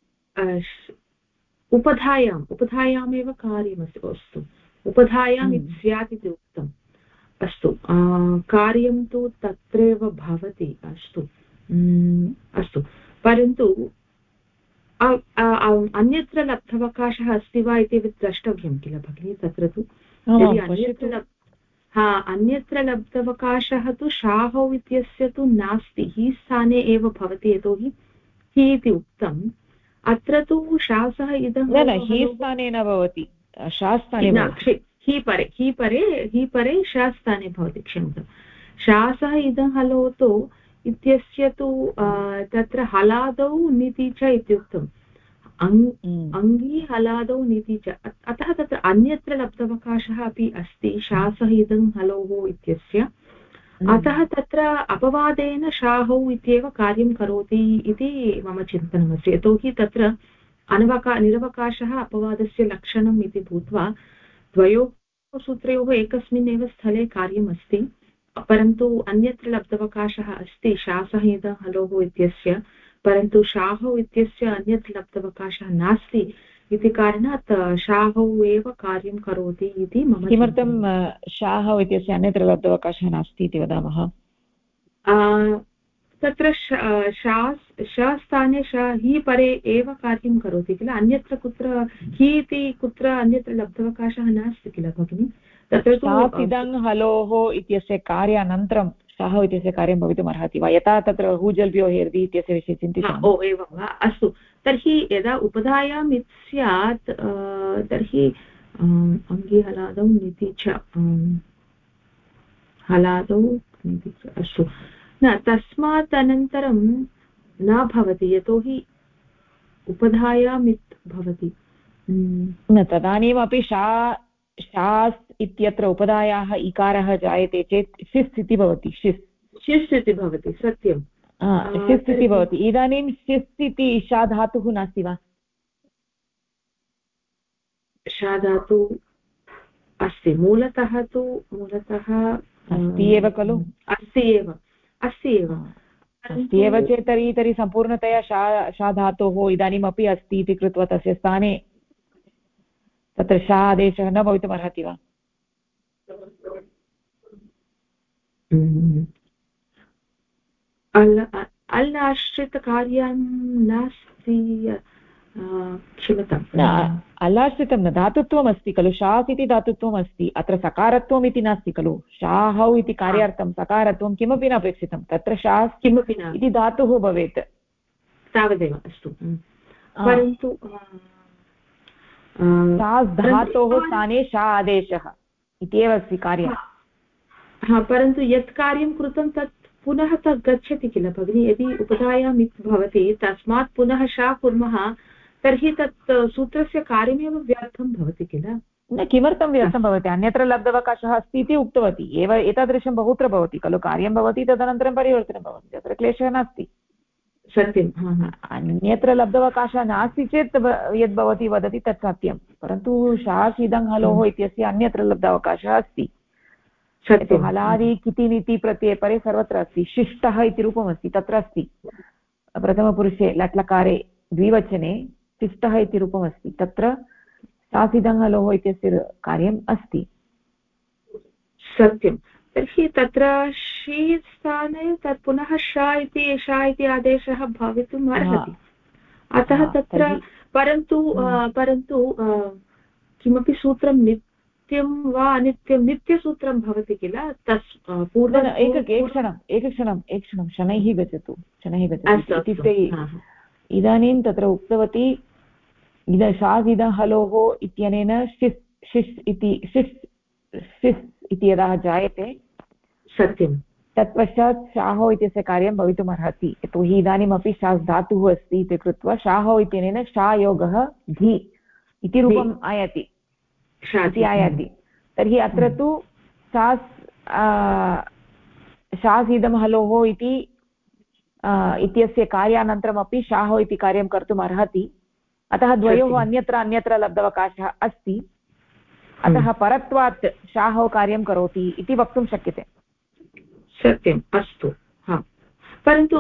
उपधायामेव कार्यमस्ति। अस्तु, उपधायाम् इति स्यात् इति उक्तम्। अस्तु, कार्यं तु तत्रैव भवति। अस्तु अस्तु, परन्तु अन्यत्र लब्धावकाशः अस्ति वा इति द्रष्टव्यं किल भगिनि? तत्र तु यदि अन्यत्र लब्धावकाशः तु शाहौ इत्यस्य तु नास्ति, हि स्थाने एव भवति, यतोहि हि इति उक्तम्। अत्र तु शासः इदं हि स्थाने न भवति, शास्त्राणि हि परे शास्त्राणि भवति क्षम्यतां शासः इदं हलोतो इत्यस्य तु तत्र हलादौ नीति च इत्युक्तम् अङ्गी हलादौ नीति च अतः तत्र अन्यत्र लब्धवकाशः अपि अस्ति शासः इदं हलोः इत्यस्य अतः तत्र अपवादेन शाहौ इत्येव कार्यं करोति इति मम चिन्तनमस्ति यतोहि तत्र निरवकाशः अपवादस्य लक्षणम् इति भूत्वा द्वयोः सूत्रयोः एकस्मिन् एव स्थले कार्यमस्ति परन्तु अन्यत्र लब्धवकाशः अस्ति शासः इदं हलोः इत्यस्य परन्तु शाहौ इत्यस्य अन्यत् लब्धवकाशः नास्ति इति कारणात् शाहौ एव कार्यं करोति इति मम किमर्थं शाहौ इत्यस्य अन्यत्र लब्धवकाशः नास्ति इति वदामः तत्र स्थाने हि परे एव कार्यं करोति किल अन्यत्र कुत्र हि इति कुत्र अन्यत्र लब्धवकाशः नास्ति किल भगिनि तत्र इदं हलोः इत्यस्य कार्यानन्तरं शाहौ इत्यस्य कार्यं भवितुम् अर्हति वा यथा तत्र हूजल्भ्यो हेर्दि इत्यस्य विषये चिन्तितम् एवं वा अस्तु तर्हि यदा उपधायां यत् स्यात् तर्हि अङ्गी हलादौ नीति च हलादौ नीति च अस्तु न तस्मात् अनन्तरं न भवति यतोहि उपधायाम् भवति न तदानीमपि शास् इत्यत्र उपधायाः इकारः जायते चेत् शिस् इति भवति शिस् इति भवति सत्यं शिस् इति भवति इदानीं शिस् इति शा धातुः नास्ति वा शा धातु अस्ति मूलतः अस्ति एव खलु अस्ति एव चेत् तर्हि सम्पूर्णतया शा धातोः इदानीमपि अस्ति इति कृत्वा तस्य स्थाने तत्र शा आदेशः न भवितुम् अर्हति वा अल् आश्रितकार्यं नास्ति क्षम्यताम् अल्लाश्रितं न धातुत्वम् अस्ति खलु शास् इति धातुत्वम् अस्ति अत्र सकारत्वम् इति नास्ति खलु शाहौ इति कार्यार्थं सकारत्वं किमपि न अपेक्षितं तत्र शास् किमपि न इति धातुः भवेत् तावदेव अस्तु परन्तु शास् धातोः स्थाने शा आदेशः इत्येव अस्ति कार्यं परन्तु यत् कार्यं कृतं तत् पुनः तत् गच्छति किल भगिनि यदि उपधायाम् इति भवति तस्मात् पुनः शा कुर्मः तर्हि तत् सूत्रस्य कार्यमेव व्यर्थं भवति किल न किमर्थं व्यर्थं भवति अन्यत्र लब्धवकाशः अस्ति इति उक्तवती एव एतादृशं बहुत्र भवति खलु कार्यं भवति तदनन्तरं परिवर्तनं भवति तत्र क्लेशः नास्ति सत्यम् अन्यत्र लब्धवकाशः नास्ति चेत् यद् भवती वदति तत् सत्यं परन्तु शास् इदं हलोः इत्यस्य अन्यत्र लब्धावकाशः अस्ति हलादि किति नीति प्रत्यये परे सर्वत्र अस्ति शिष्टः इति रूपमस्ति तत्र अस्ति प्रथमपुरुषे लट्लकारे द्विवचने शिष्टः इति रूपमस्ति तत्र शास् इदं हलोः इत्यस्य कार्यम् अस्ति सत्यं तर्हि तत्र शी स्थाने तत् पुनः शा इति आदेशः भवितुम् अर्हति अतः तत्र परन्तु किमपि सूत्रं नित्यं वा अनित्यं नित्यसूत्रं भवति किल एकक्षणं शनैः गच्छतु इत्युक्ते इदानीं तत्र उक्तवती शास् इदं हलोः इत्यनेन शिस् इति यदा जायते सत्यं तत्पश्चात् शाहो इत्यस्य कार्यं भवितुम् अर्हति यतोहि इदानीमपि शास् धातुः अस्ति इति कृत्वा शाहो इत्यनेन शायोगः धि इति रूपम् आयाति तर्हि अत्र तु शास् इदं हलोः इत्यस्य कार्यानन्तरमपि शाहो इति कार्यं कर्तुम् अर्हति अतः द्वयोः अन्यत्र लब्धवकाशः अस्ति अतः परत्वात् शाहो कार्यं करोति इति वक्तुं शक्यते सत्यम् अस्तु परन्तु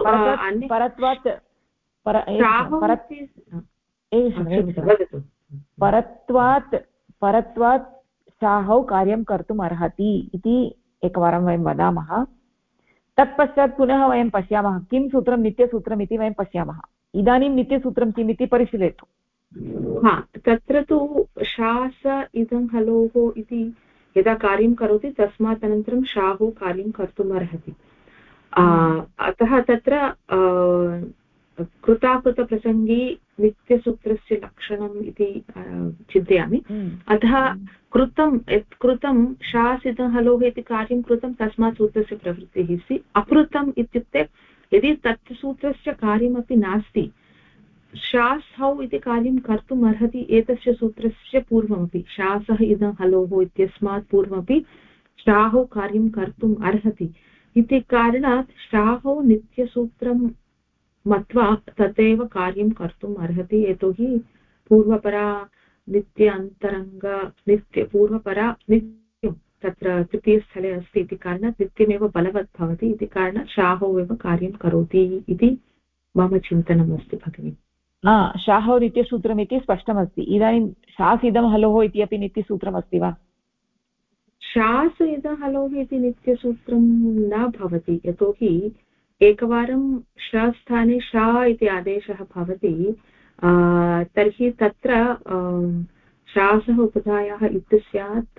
परत्वात् शाहौ कार्यं कर्तुम् अर्हति इति एकवारं वयं वदामः तत्पश्चात् पुनः वयं पश्यामः किं सूत्रं नित्यसूत्रम् इति वयं पश्यामः इदानीं नित्यसूत्रं किम् इति परिशीलयतु तत्र तु शास इदं हलोः इति यदा कार्यं करोति तस्मात् अनन्तरं शाहो कार्यं कर्तुम् अर्हति अतः तत्र कृताकृतप्रसङ्गी नित्यसूत्रस्य लक्षणम् इति चिन्तयामि। अतः कृतं यत् कृतं शासितहलोः इति कार्यं कृतं तस्मात् सूत्रस्य प्रवृत्तिः अस्ति। अकृतम् इत्युक्ते यदि तत् सूत्रस्य कार्यमपि नास्ति शासौ इति कार्यं कर्तुम् अर्हति एतस्य सूत्रस्य पूर्वमपि शासः इदं हलोः इत्यस्मात् पूर्वमपि शाहौ कार्यं कर्तुम् अर्हति इति कारणात् शाहौ नित्यसूत्रं मत्वा तदेव कार्यं कर्तुम् अर्हति। यतोहि पूर्वपरा नित्य अन्तरङ्ग नित्य पूर्वपरा नित्यं तत्र तृतीयस्थले अस्ति इति कारणात् नित्यमेव बलवत् भवति इति कारणात् शाहौ एव कार्यं करोति इति मम चिन्तनम् अस्ति भगिनि। शाहौ नित्यसूत्रमिति स्पष्टमस्ति। इदानीं शास् इदं हलोः इति अपि नित्यसूत्रमस्ति वा? शास् इदं हलोः इति नित्यसूत्रं न भवति। यतोहि एकवारं शस्थाने शा इति आदेशः भवति तर्हि तत्र शासः उपधायाः इति स्यात्।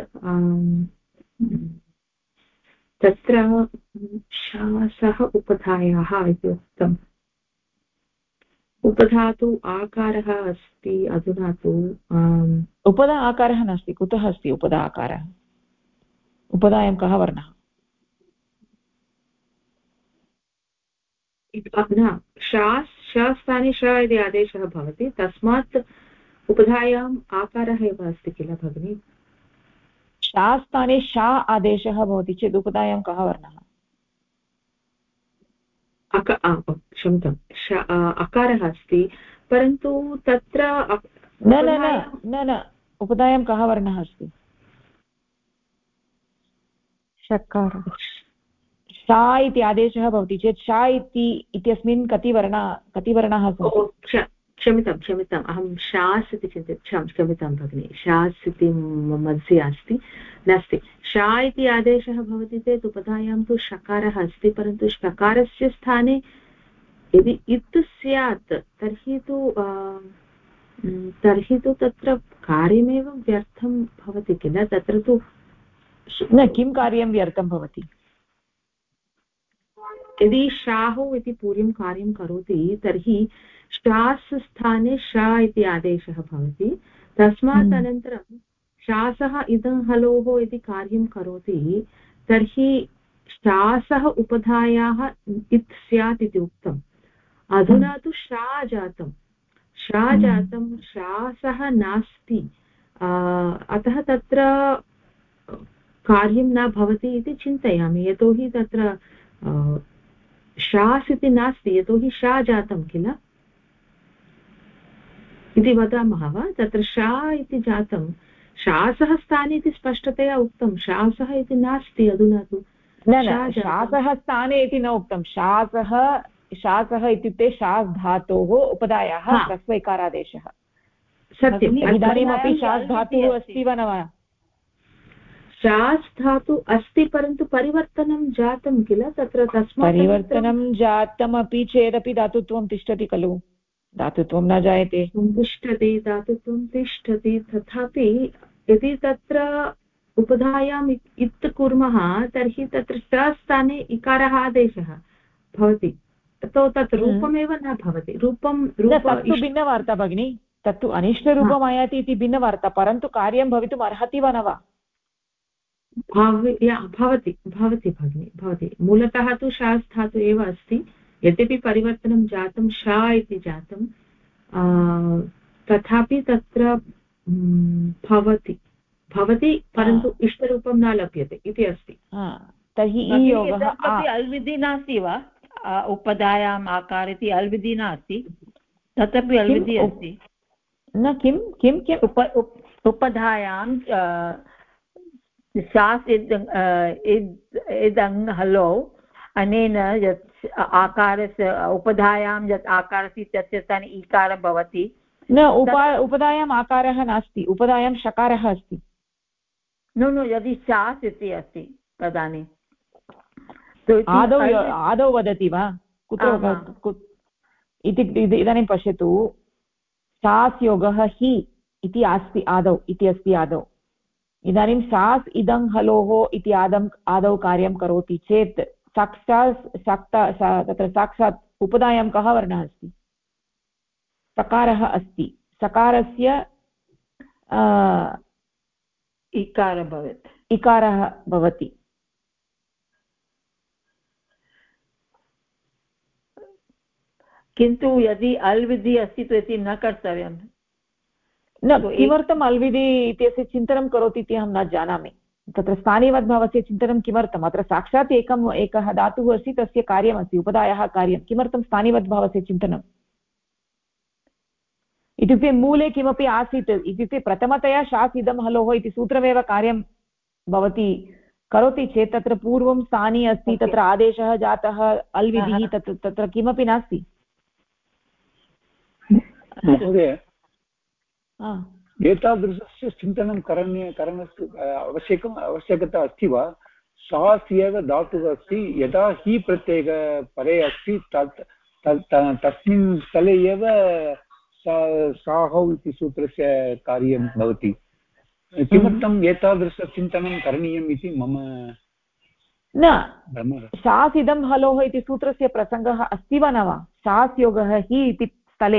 तत्र शासः उपधायाः इति उक्तम्। उपधातु आकारः अस्ति। अधुना तु उपधा आकारः नास्ति। कुतः अस्ति उपधा आकारः? उपधायां कः वर्णः? न शस्थाने श इति आदेशः भवति तस्मात् उपधायाम् आकारः एव अस्ति किल भगिनि? शास्थाने शा आदेशः भवति चेत् उपधायां कः वर्णः? क्षम्यताम् अकारः अस्ति परन्तु तत्र न उपधायां कः वर्णः अस्ति? षकारः। शा इति आदेशः भवति चेत् शा इत्यस्मिन् कति वर्णाः सन्ति? क्षम्यताम् अहं शास् इति चिन्तितं। क्षम्यतां भगिनि शास् इति मध्ये अस्ति नास्ति। शा इति आदेशः भवति चेत् उपधायां तु षकारः अस्ति परन्तु षकारस्य स्थाने यदि इत् स्यात् तर्हि तु तत्र कार्यमेव व्यर्थं भवति किल? तत्र तु न किं कार्यं व्यर्थं भवति? यदि शाहौ इति पूर्वं कार्यं करोति तर्हि शास् स्थाने शा इति आदेशः भवति तस्मात् अनन्तरं शासः इदं हलोः इति कार्यं करोति तर्हि शासः उपधायाः इत् स्यात् इति उक्तम्। अधुना तु शा जातं शासः नास्ति अतः तत्र कार्यं न भवति इति चिन्तयामि। यतोहि तत्र शास् इति नास्ति यतोहि शा जातं किल इति वदामः वा? तत्र शा इति जातं शासः स्थाने इति स्पष्टतया उक्तं शासः इति नास्ति। अधुना तु न शासः स्थाने इति न उक्तं। शासः इत्युक्ते शास् धातोः उपधायाः ह्रस्वैकारादेशः। सत्यम्। इदानीमपि शास् धातुः अस्ति वा न वा? शास् धातु अस्ति परन्तु परिवर्तनं जातं किल तत्र तस्मात् परिवर्तनं जातमपि चेदपि धातुत्वं तिष्ठति खलु? धातुत्वं न जायते। तिष्ठति धातुत्वं तिष्ठति तथापि यदि तत्र उपधायाम् इत् कुर्मः तर्हि तत्र शस्थाने इकारः आदेशः भवति तो तत् रूपमेव न भवति। तत्तु भिन्नवार्ता भगिनि। तत्तु अनिष्टरूपम् आयाति इति भिन्नवार्ता परन्तु कार्यं भवितुम् अर्हति वा न वा? भवति भगिनि भवति। मूलतः तु शास् धातु एव अस्ति यद्यपि परिवर्तनं जातं शा इति जातं तथापि तत्र भवति परन्तु इष्टरूपं न लभ्यते इति अस्ति। तर्हि अल्विधि नास्ति वा? उपधायाम् आकार इति अल्विधि नास्ति तदपि अल्विधि अस्ति न? किं किं किम् उपधायां शास् इदं हलो अनेन यत् आकारस्य उपधायां यत् आकारः अस्ति तस्य स्थाने ईकारः भवति। न उपधायाम् आकारः नास्ति। उपधायां षकारः अस्ति। नो यदि शास् इति अस्ति तदानीं आदौ वदति वा कुत्र इति? इदानीं पश्यतु शास् योगः हि इति अस्ति आदौ इति अस्ति आदौ। इदानीं शास् इदं हलोः इति आदौ कार्यं करोति चेत् तत्र साक्षात् उपधायां कः वर्णः अस्ति? सकारः अस्ति, सकारस्य इकारः भवति। किन्तु यदि अल् विधि अस्ति चेत् न कर्तव्यं। न, किमर्थम् अल् विधि इत्यस्य चिन्तनं करोति इति अहं न जानामि। तत्र स्थानीयवद्भावस्य चिन्तनं किमर्थम्? अत्र साक्षात् एकः धातुः अस्ति, तस्य कार्यमस्ति, उपधायाः कार्यं। किमर्थं स्थानीयवद्भावस्य चिन्तनम्? इत्युक्ते मूले किमपि आसीत्, इत्युक्ते प्रथमतया शास् इदं हलोः इति सूत्रमेव कार्यं भवति करोति चेत् तत्र पूर्वं स्थानी अस्ति, तत्र आदेशः जातः, अल् विधिः, तत्र किमपि नास्ति। महोदय, एतादृशस्य चिन्तनं करणस्य आवश्यकता अस्ति वा? शास् एव धातुः अस्ति, यदा हि प्रत्ययपरे अस्ति तस्मिन् स्थले एव साहौ इति सूत्रस्य कार्यं भवति। किमर्थम् एतादृशचिन्तनं करणीयम् इति मम न। शास् इदं हलोः इति सूत्रस्य प्रसङ्गः अस्ति वा न वा? शास् योगः हि इति स्थले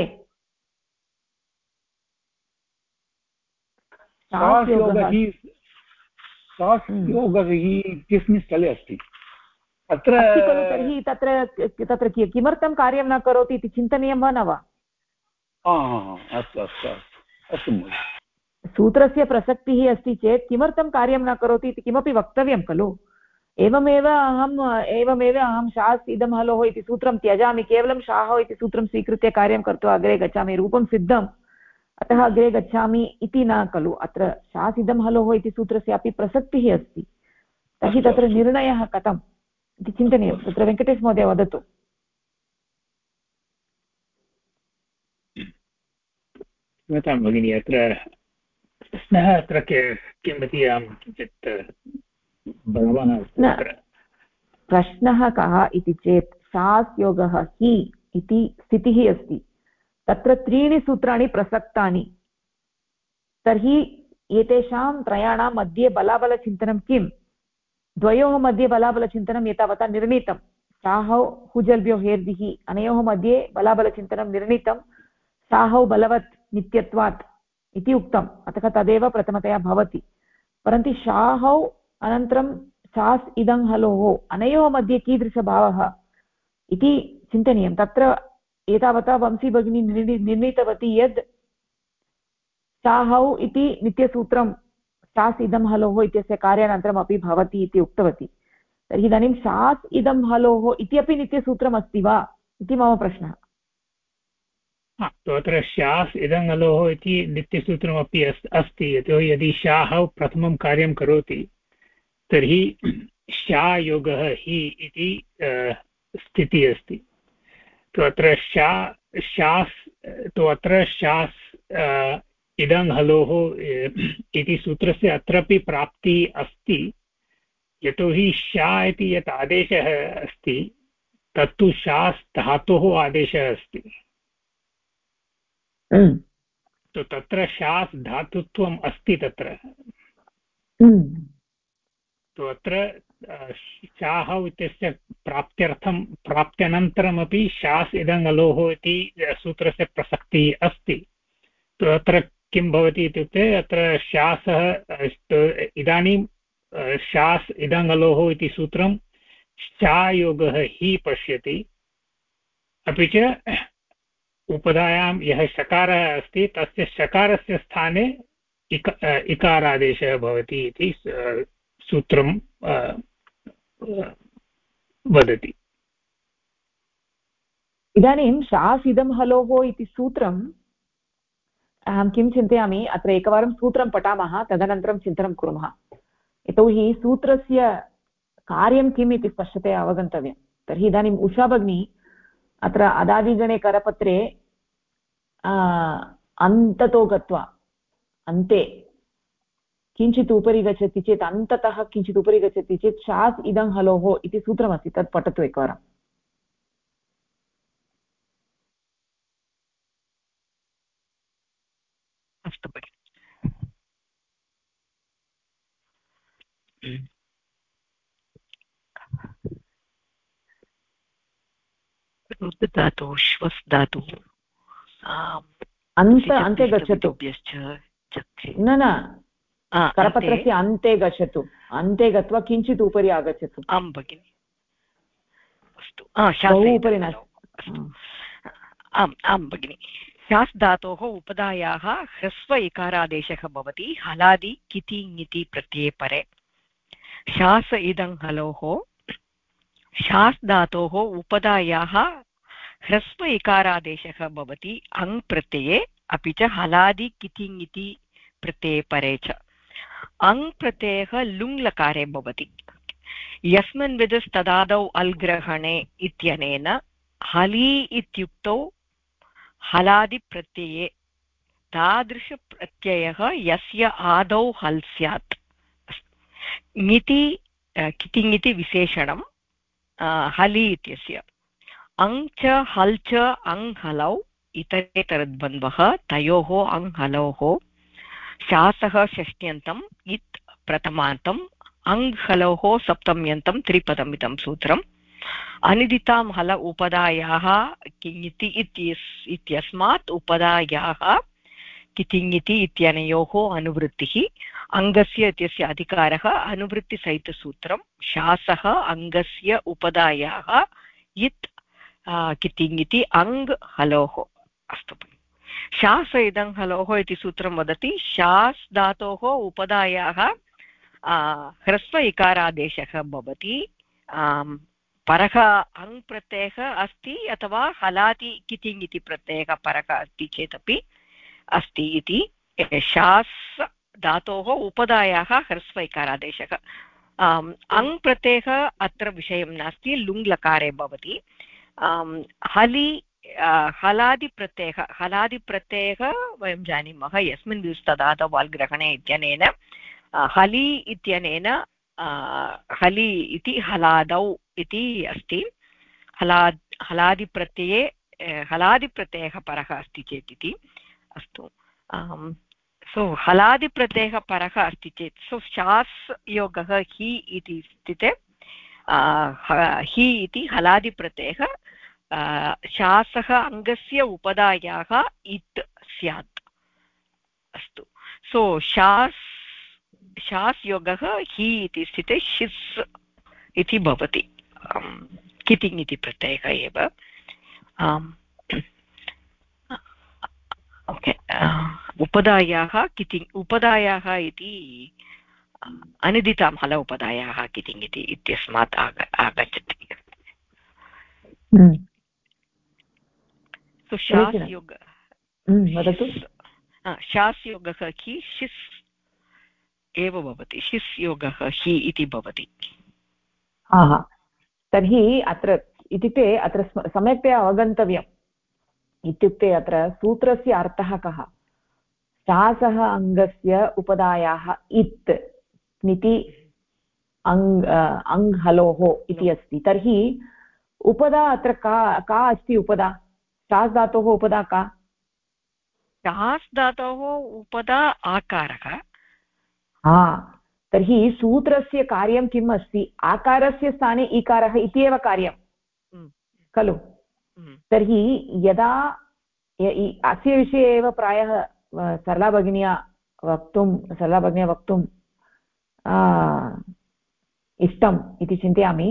इत्यस्मिन् स्थले अस्ति अत्र खलु। तर्हि तत्र किमर्थं कार्यं न करोति इति चिन्तनीयं वा न वा? अस्तु अस्तु अस्तु महोदय। सूत्रस्य प्रसक्तिः अस्ति चेत् किमर्थं कार्यं न करोति इति किमपि वक्तव्यं खलु। एवमेव अहं शास् इदं हलोः इति सूत्रं त्यजामि, केवलं शाः इति सूत्रं स्वीकृत्य कार्यं कृत्वा अग्रे गच्छामि, रूपं सिद्धम्, अतः अग्रे गच्छामि इति न खलु। अत्र शास् इदं हलोः इति सूत्रस्यापि प्रसक्तिः अस्ति। तर्हि तत्र निर्णयः कथम् इति चिन्तनीयं। तत्र वेङ्कटेश महोदय वदतु। क्षम्यतां भगिनि, अत्र प्रश्नः अत्र किमिति अहं किञ्चित् भगवान् प्रश्नः कः इति चेत् शास् योगः हि इति स्थितिः अस्ति, तत्र त्रीणि सूत्राणि प्रसक्तानि। तर्हि एतेषां त्रयाणां मध्ये बलाबलचिन्तनं किम्? द्वयोः मध्ये बलाबलचिन्तनं एतावता निर्णीतं। साहौ हुजल्भ्यो हेर्दिः, अनयोः मध्ये बलाबलचिन्तनं निर्णीतं। साहौ बलवत् नित्यत्वात् इति उक्तम्, अतः तदेव प्रथमतया भवति। परन्तु शाहौ अनन्तरं शास् इदं हलोः, अनयोः मध्ये कीदृशभावः इति चिन्तनीयं। तत्र एतावता वंशी भगिनी निर्णीतवती यद् साहौ इति नित्यसूत्रं शास् इदं हलोः इत्यस्य कार्यानन्तरमपि भवति इति उक्तवती। तर्हि इदानीं शास् इदं हलोः इत्यपि नित्यसूत्रम् अस्ति वा इति मम प्रश्नः। अत्र शास् इदं हलोः इति नित्यसूत्रमपि अस्ति। यतोहि यदि शाः प्रथमं कार्यं करोति तर्हि शा योगः हि इति स्थितिः अस्ति। अत्र शास् इदं हलोः इति सूत्रस्य अत्रापि प्राप्तिः अस्ति। यतोहि शा इति यत् आदेशः अस्ति तत्तु शास् धातोः आदेशः अस्ति। तत्र शास् धातुत्वम् अस्ति तत्र। अत्र शाः इत्यस्य प्राप्त्यनन्तरमपि शास् इदं हलोः इति सूत्रस्य प्रसक्तिः अस्ति। अत्र किं भवति इत्युक्ते अत्र शासः इदानीं शास् इदं हलोः इति सूत्रं शायोगः हि पश्यति, अपि च उपधायां यः शकारः अस्ति तस्य शकारस्य स्थाने इकारादेशः भवति इति सूत्रं वदति। इदानीं शास् इदं हलोः इति सूत्रम् अहं किं चिन्तयामि, अत्र एकवारं सूत्रं पठामः, तदनन्तरं चिन्तनं कुर्मः। यतोहि सूत्रस्य कार्यं किम् इति स्पष्टतया अवगन्तव्यं। तर्हि इदानीम् उषा भगिनी अत्र अदादिगणे करपत्रे अन्ततो गत्वा अन्ते किञ्चित् उपरि गच्छति चेत्, अन्ततः किञ्चित् उपरि गच्छति चेत् शास् इदं हलोः इति सूत्रमस्ति, तत् पठतु एकवारम्। अस्तु भगिनि। रुद् धातुः श्वस् धातुः अन्ते गच्छतु न करपत्रस्य अन्ते गच्छतु अन्ते गत्वा किञ्चित् उपरि आगच्छतु आं भगिनि अस्तु उपरि नास्ति आम् आं भगिनि शास् धातोः उपधायाः ह्रस्व इकारादेशः भवति हलादि किति ङिति प्रत्यये परे शास इदं हलोः शास् धातोः उपधायाः ह्रस्व इकारादेशः भवति अङ् प्रत्यये अपि च हलादि किति ङिति प्रत्यये परे च अङ् प्रत्ययः लुङ् लकारे भवति यस्मिन् विधस्तदादौ अल् ग्रहणे इत्यनेन हली इत्युक्तौ हलादिप्रत्यये तादृशप्रत्ययः यस्य आदौ हल् स्यात् ङिति कितिङिति विशेषणं हलि इत्यस्य अङ् च हल् च अङ् हलौ इतरेतरद्वन्द्वः तयोः अङ् हलोः शासः षष्ट्यन्तम् इत् प्रथमान्तम् अङ् हलोः सप्तम्यन्तं त्रिपदमिदं सूत्रम् अनिदितां हल उपधायाः किङिति इत्यस्मात् उपधायाः कितिङिति इत्यनयोः अनुवृत्तिः अङ्गस्य इत्यस्य अधिकारः अनुवृत्तिसहितसूत्रं शासः अङ्गस्य उपधायाः इत् कितिङिति अङ् हलोः अस्तु शास इदं हलोः इति सूत्रं वदति शास् धातोः उपधायाः ह्रस्व इकारादेशः भवति परः अङ् प्रत्ययः अस्ति अथवा हलादि कितिङ् इति प्रत्ययः परः अस्ति चेदपि अस्ति इति शास् धातोः उपधायाः ह्रस्व इकारादेशः अङ् प्रत्ययः अत्र विषयं नास्ति लुङ् लकारे भवति हलि हलादिप्रत्ययः वयं जानीमः यस्मिन् विस्तदादौ वाल् ग्रहणे इत्यनेन हलि इत्यनेन हलि इति हलादौ इति अस्ति हलादिप्रत्यये हलादिप्रत्ययः परः अस्ति चेत् इति अस्तु सो हलादिप्रत्ययः परः अस्ति चेत् सो शास् योगः हि इति स्थिते हि इति हलादिप्रत्ययः शासः अङ्गस्य उपधायाः इत् स्यात् अस्तु सो शास् योगः हि इति स्थिते शिस् इति भवति कितिङ् इति प्रत्ययः एव ओके उपधायाः कितिङ् उपधायाः इति अनिदितां हल उपधायाः कितिङ् इति इत्यस्मात् आगच्छति शास् योगः हि शिस् एव भवति शिस् योगः हि इति भवति तर्हि अत्र इत्युक्ते अत्र सम्यक्तया अवगन्तव्यम् इत्युक्ते अत्र सूत्रस्य अर्थः कः शासः अङ्गस्य उपधायाः इत् इति अङ् हलोः इति अस्ति तर्हि उपधा अत्र का अस्ति उपधा शास् धातोः उपधा का शास् धातोः उपधा आकारः तर्हि सूत्रस्य कार्यं किम् अस्ति आकारस्य स्थाने इकारः इति एव कार्यं खलु तर्हि यदा अस्य विषये एव प्रायः सरला भगिन्या वक्तुं इष्टम् इति चिन्तयामि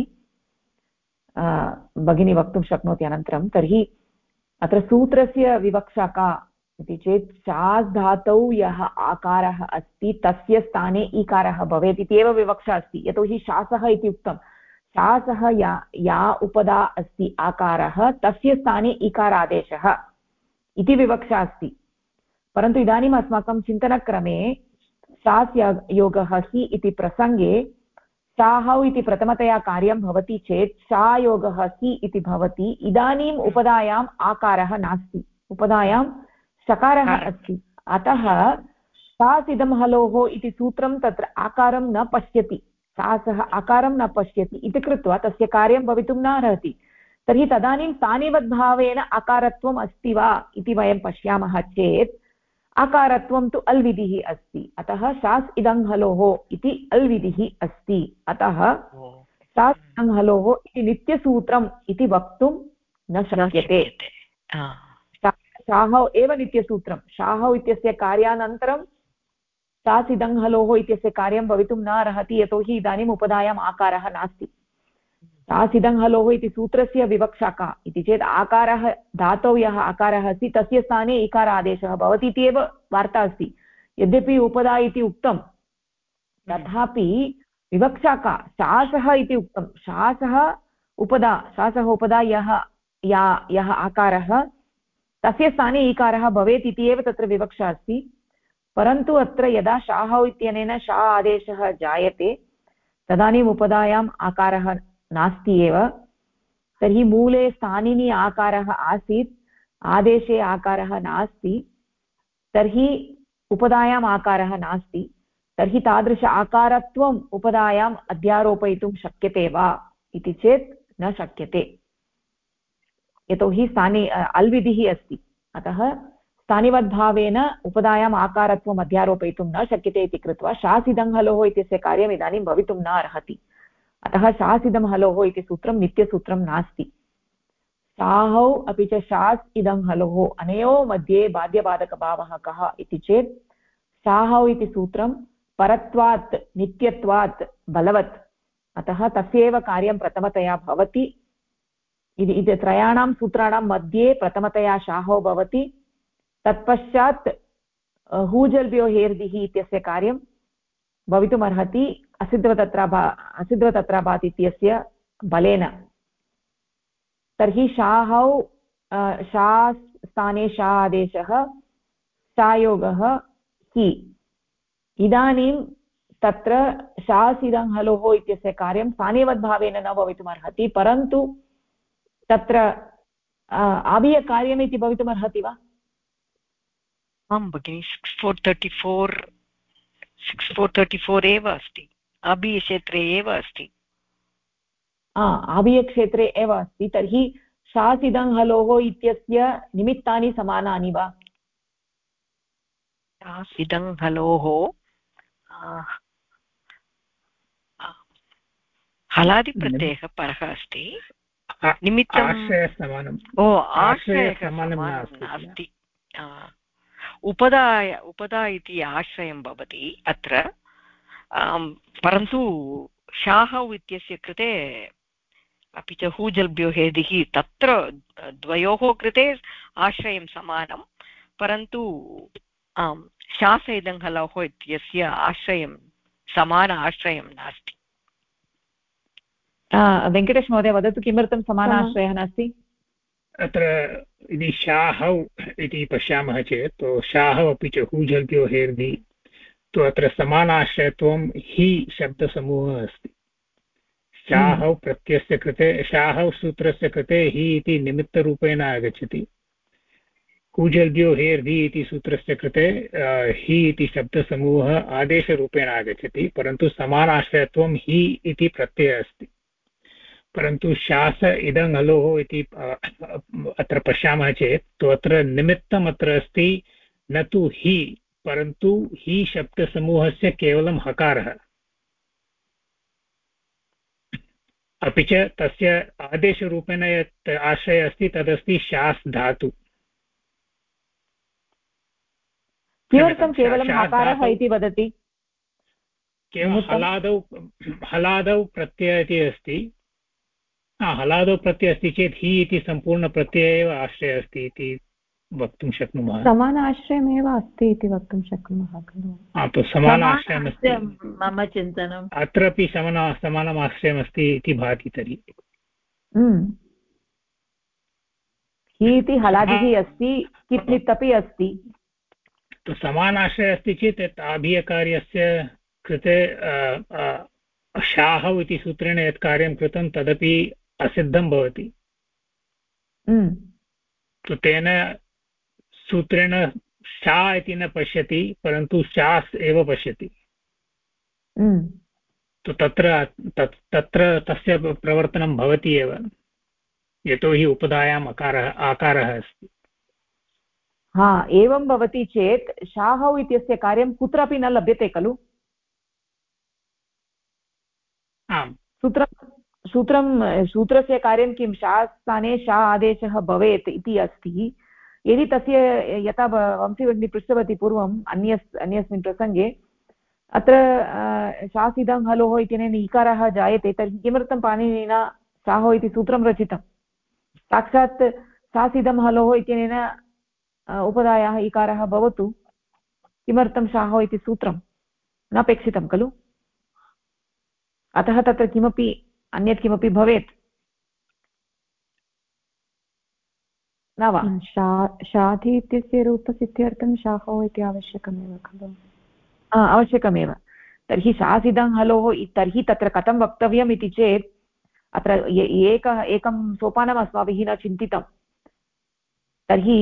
भगिनी वक्तुं शक्नोति अनन्तरं तर्हि अत्र सूत्रस्य विवक्षा का इति चेत् शास् धातौ यः आकारः अस्ति तस्य स्थाने इकारः भवेत् इति एव विवक्षा अस्ति यतोहि शासः इति उक्तं शासः या उपधा अस्ति आकारः तस्य स्थाने इकारादेशः इति विवक्षा अस्ति परन्तु इदानीम् अस्माकं चिन्तनक्रमे शास् योगः हि इति प्रसङ्गे शाहौ इति प्रथमतया कार्यं भवति चेत् शायोगः हि इति भवति इदानीम् उपधायाम् आकारः नास्ति उपधायां सकारः अस्ति अतः शास् इदं हलोः इति सूत्रं तत्र आकारं न पश्यति शासः आकारं न पश्यति इति कृत्वा तस्य कार्यं भवितुं न अर्हति तर्हि तदानीं स्थानिवद्भावेन आकारत्वम् अस्ति वा इति वयं पश्यामः चेत् आकारत्वं तु अल्विधिः अस्ति अतः शास् इदं हलोः इति अल्विधिः अस्ति अतः शास् इदं हलोः इति नित्यसूत्रम् इति वक्तुं न शक्यते शाहौ एव नित्यसूत्रं शाहौ इत्यस्य कार्यानन्तरं शासिदङ् हलोः इत्यस्य कार्यं भवितुं न अर्हति यतोहि इदानीम् उपधायाम् आकारः नास्ति शासिदङ् हलोः इति सूत्रस्य विवक्षा का इति चेत् आकारः धातौ यः आकारः अस्ति तस्य स्थाने इकार आदेशः भवति इति एव वार्ता अस्ति यद्यपि उपधा इति उक्तं तथापि विवक्षा का शासः इति उक्तं शासः उपधा यः आकारः तस्य स्थाने इकारः भवेत् इति एव तत्र विवक्षा अस्ति परन्तु अत्र यदा शाहौ इत्यनेन शा आदेशः जायते तदानीम् उपधायाम् आकारः नास्ति एव तर्हि मूले स्थानिनि आकारः आसीत् आदेशे आकारः नास्ति तर्हि उपधायाम् आकारः नास्ति तर्हि तादृश आकारत्वम् उपधायाम् अध्यारोपयितुं शक्यते वा इति चेत् न शक्यते यतोहि स्थाने अल्विधिः अस्ति अतः स्थानिवद्भावेन उपधायाम् आकारत्वम् अध्यारोपयितुं न शक्यते इति कृत्वा शासिदं हलोः इत्यस्य कार्यम् इदानीं भवितुं न अर्हति अतः शासिदं हलोः इति सूत्रं नित्यसूत्रं नास्ति शाहौ अपि च शास् इदं हलोः अनयोः मध्ये बाध्यबाधकभावः कः इति चेत् शाहौ इति सूत्रं परत्वात् नित्यत्वात् बलवत् अतः तस्यैव कार्यं प्रथमतया भवति इति त्रयाणां सूत्राणां मध्ये प्रथमतया शाहौ भवति तत्पश्चात् हूजल्भ्यो हेर्दिः इत्यस्य कार्यं भवितुमर्हति असिद्ध्वतत्राभात् इत्यस्य बलेन तर्हि शाहौ शा स्थाने शा आदेशः शायोगः हि इदानीं तत्र शासिदं हलोः इत्यस्य कार्यं स्थानेवद्भावेन न भवितुमर्हति परन्तु तत्र आवीयकार्यम् इति भवितुमर्हति वा आं भगिनि 6434 एव अस्ति आवीयक्षेत्रे एव अस्ति आवीयक्षेत्रे एव अस्ति तर्हि शासिदं हलोः इत्यस्य निमित्तानि समानानि वा शासिदं हलोः हलादिप्रत्ययः परः अस्ति निमित्तम् आश्रयः नास्ति उपधा इति आश्रयं भवति अत्र परन्तु शाहौ इत्यस्य कृते अपि च हूजल्भ्यो हेदिः तत्र द्वयोः कृते आश्रयं समानं परन्तु शास इदं हलोः इत्यस्य आश्रयं समान आश्रयं नास्ति वेङ्कटेश महोदय वदतु किमर्थं समानाश्रयः नास्ति अत्र यदि शाहौ इति पश्यामः चेत् तो शाहौ अपि च हूजल्भ्यो हेर्दि तु अत्र समानाश्रयत्वं हि शब्दसमूहः अस्ति शाहौ प्रत्ययस्य कृते शाहौ सूत्रस्य कृते हि इति निमित्तरूपेण आगच्छति हूजल्भ्यो हेर्दि इति सूत्रस्य कृते हि इति शब्दसमूहः आदेशरूपेण आगच्छति परन्तु समानाश्रयत्वं हि इति प्रत्ययः अस्ति परन्तु शास इदं हलोः इति अत्र पश्यामः चेत् तु अत्र निमित्तम् अत्र अस्ति न तु हि परन्तु हि शब्दसमूहस्य केवलं हकारः अपि च तस्य आदेशरूपेण यत् आश्रयः अस्ति तदस्ति शास् धातु किमर्थं केवलं हकारः इति वदति हलादौ प्रत्ययः इति अस्ति हलादौ प्रत्ययः अस्ति चेत् हि इति सम्पूर्णप्रत्ययः एव आश्रयः अस्ति इति वक्तुं शक्नुमः समानाश्रयमेव अस्ति इति वक्तुं शक्नुमः खलु समानाश्रयमस्ति मम चिन्तनम् अत्रापि समानम् आश्रयमस्ति इति भाति तर्हि हि इति हलादिः अस्ति किप्लित् अपि अस्ति समानाश्रयः अस्ति चेत् आभीयकार्यस्य कृते शाहौ इति सूत्रेण यत् कार्यं कृतं तदपि असिद्धं भवति तेन सूत्रेण शा इति न पश्यति परन्तु शास् एव पश्यति तत्र तस्य प्रवर्तनं भवति एव यतोहि उपधायाम् आकारः अस्ति एवं भवति चेत् शाहौ इत्यस्य कार्यं कुत्रापि न लभ्यते खलु आम् सूत्रस्य कार्यं किं शा स्थाने शा आदेशः भवेत् इति अस्ति यदि तस्य यथा वंशीभगिनी पृष्टवती पूर्वम् अन्यस्मिन् प्रसङ्गे अत्र शासिदं हलोः इत्यनेन इकारः जायते तर्हि किमर्थं पाणिनिना शाहो इति सूत्रं रचितं साक्षात् शासिदं हलोः इत्यनेन उपधायाः इकारः भवतु किमर्थं शाहो इति सूत्रं नापेक्षितं खलु अतः तत्र किमपि अन्यत् किमपि भवेत् न वा शाधि इत्यस्य रूपसिद्ध्यर्थं शाहो इति आवश्यकमेव खलु आवश्यकमेव तर्हि शासिदं हलोः तर्हि तत्र कथं वक्तव्यम् इति चेत् अत्र एकं सोपानम् अस्माभिः न चिन्तितं तर्हि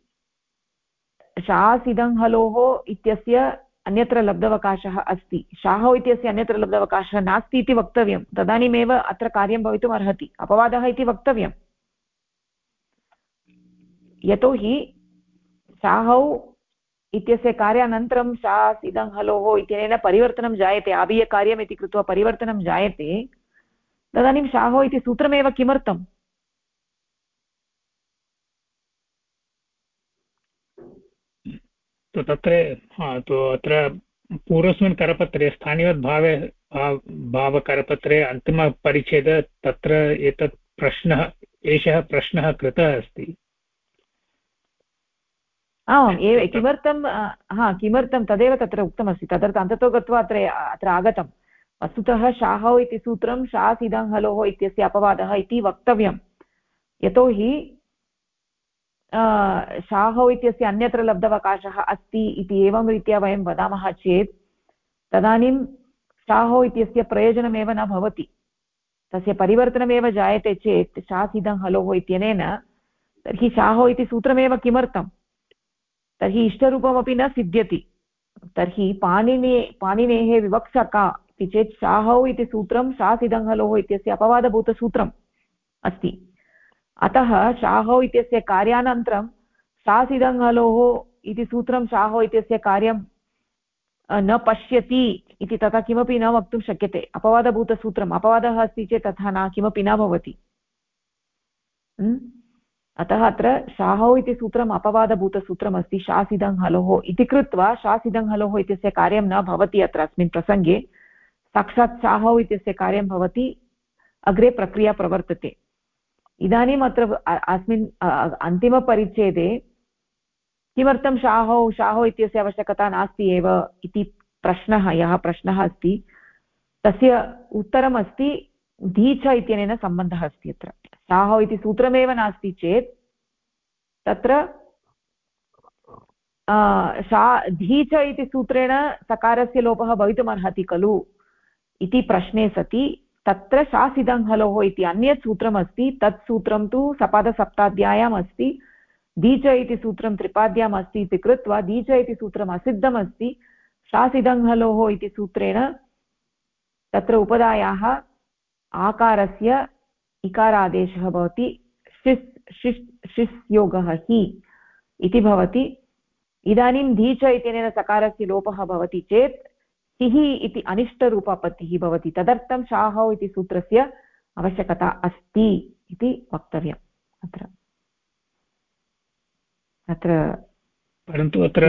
शासिदं हलोः इत्यस्य अन्यत्र लब्धवकाशः अस्ति शाहो इत्यस्य अन्यत्र लब्धवकाशः नास्ति इति वक्तव्यं तदानीमेव अत्र कार्यं भवितुम् अर्हति अपवादः इति वक्तव्यम् यतोहि शाहौ इत्यस्य कार्यानन्तरं शासिदं हलोः इत्यनेन परिवर्तनं जायते आबीयकार्यम् इति कृत्वा परिवर्तनं जायते तदानीं शाहो इति सूत्रमेव किमर्थम् अत्र पूर्वस्मिन् करपत्रे स्थानिवद्भावे भावकरपत्रे अन्तिमपरिच्छेद तत्र एषः प्रश्नः कृतः अस्ति आम् किमर्थं किमर्थं तदेव तत्र उक्तमस्ति तदर्थम् अन्ततो गत्वा अत्र आगतं वस्तुतः शाहौ इति सूत्रं शासिदं हलोः इत्यस्य अपवादः इति वक्तव्यं यतोहि शाहौ इत्यस्य अन्यत्र लब्धवकाशः अस्ति इति एवं रीत्या वयं वदामः चेत् तदानीं शाहौ इत्यस्य प्रयोजनमेव न भवति तस्य परिवर्तनमेव जायते चेत् शासिदं हलोः इत्यनेन तर्हि शाहौ इति सूत्रमेव किमर्थं तर्हि इष्टरूपमपि न सिद्ध्यति तर्हि पाणिनेः विवक्षा का इति चेत् शाहौ इति सूत्रं शासिदं हलोः इत्यस्य अपवादभूतसूत्रम् अस्ति अतः शाहौ इत्यस्य कार्यानन्तरं शासिदं हलोः इति सूत्रं शाहौ इत्यस्य कार्यं न पश्यति इति तथा किमपि न वक्तुं शक्यते अपवादभूतसूत्रम् अपवादः अस्ति चेत् तथा न किमपि न भवति अतः अत्र शाहौ इति सूत्रम् अपवादभूतसूत्रमस्ति शासिदं हलोः इति कृत्वा शासिदं हलोः इत्यस्य कार्यं न भवति अत्र अस्मिन् प्रसङ्गे साक्षात् शाहौ इत्यस्य कार्यं भवति अग्रे प्रक्रिया प्रवर्तते इदानीम् अत्र अस्मिन् अन्तिमपरिच्छेदे किमर्थं शाहौ इत्यस्य आवश्यकता नास्ति एव इति प्रश्नः यः प्रश्नः अस्ति तस्य उत्तरमस्ति धीच इत्यनेन सम्बन्धः अस्ति अत्र शाहौ इति सूत्रमेव नास्ति चेत् तत्र धीच इति सूत्रेण सकारस्य लोपः भवितुमर्हति खलु इति प्रश्ने सति तत्र शासिदं हलोः इति अन्यत् सूत्रमस्ति तत् सूत्रं तु सपादसप्ताध्याय्याम् अस्ति दीच इति सूत्रं त्रिपाद्याम् अस्ति इति कृत्वा दीच इति सूत्रम् असिद्धमस्ति शासिदं हलोः इति सूत्रेण तत्र उपधायाः आकारस्य इकारादेशः भवति शिस् योगः हि इति भवति इदानीं धीच इत्यनेन सकारस्य लोपः भवति चेत् हिः इति अनिष्टरूपापत्तिः भवति तदर्थं शाहौ इति सूत्रस्य आवश्यकता अस्ति इति वक्तव्यम् अत्र परन्तु अत्र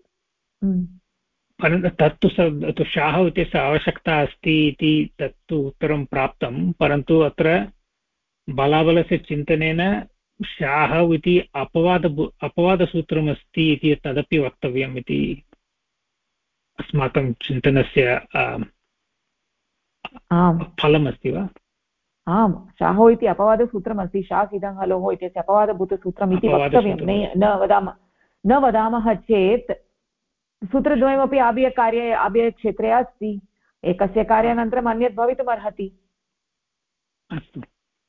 तत्तु शाहौ इत्यस्य आवश्यकता अस्ति इति तत्तु उत्तरं प्राप्तं परन्तु अत्र बलाबलस्य चिन्तनेन शाहौ इति अपवादसूत्रमस्ति इति तदपि वक्तव्यम् इति अस्माकं चिन्तनस्य फलमस्ति वा आम् शाहौ इति अपवादसूत्रमस्ति शासिदं हलोः इत्यस्य अपवादभूतसूत्रम् इति वक्तव्यं न वदामः चेत् सूत्रद्वयमपि आबीयक्षेत्रे अस्ति एकस्य कार्यानन्तरम् अन्यत् भवितुमर्हति अस्तु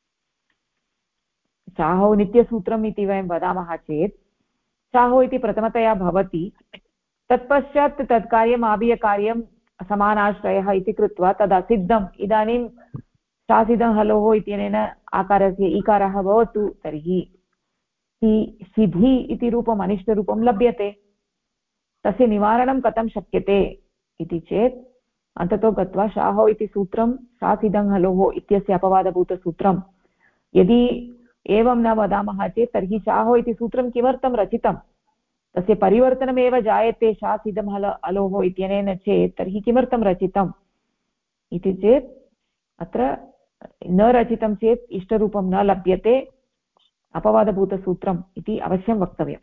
शाहौ नित्यसूत्रम् इति वयं वदामः चेत् शाहौ इति प्रथमतया भवति तत्पश्चात् तत् कार्यम् आबीयकार्यं समानाश्रयः इति कृत्वा तद् असिद्धम् इदानीं शासिदं हलोः इत्यनेन आकारस्य ईकारः भवतु तर्हि सिद्धि इति रूपम् अनिष्टरूपं लभ्यते तस्य निवारणं कथं शक्यते इति चेत् अन्ततो गत्वा शाहौ इति सूत्रं शासिदं हलोः इत्यस्य अपवादभूतसूत्रं यदि एवं न वदामः चेत् तर्हि शाहो इति सूत्रं किमर्थं रचितं, तस्य परिवर्तनमेव जायते शास् इदं अलोः इत्यनेन चेत् तर्हि किमर्थं रचितम् इति चेत् अत्र न रचितं चेत् इष्टरूपं न लभ्यते, अपवादभूतसूत्रम् इति अवश्यं वक्तव्यम्।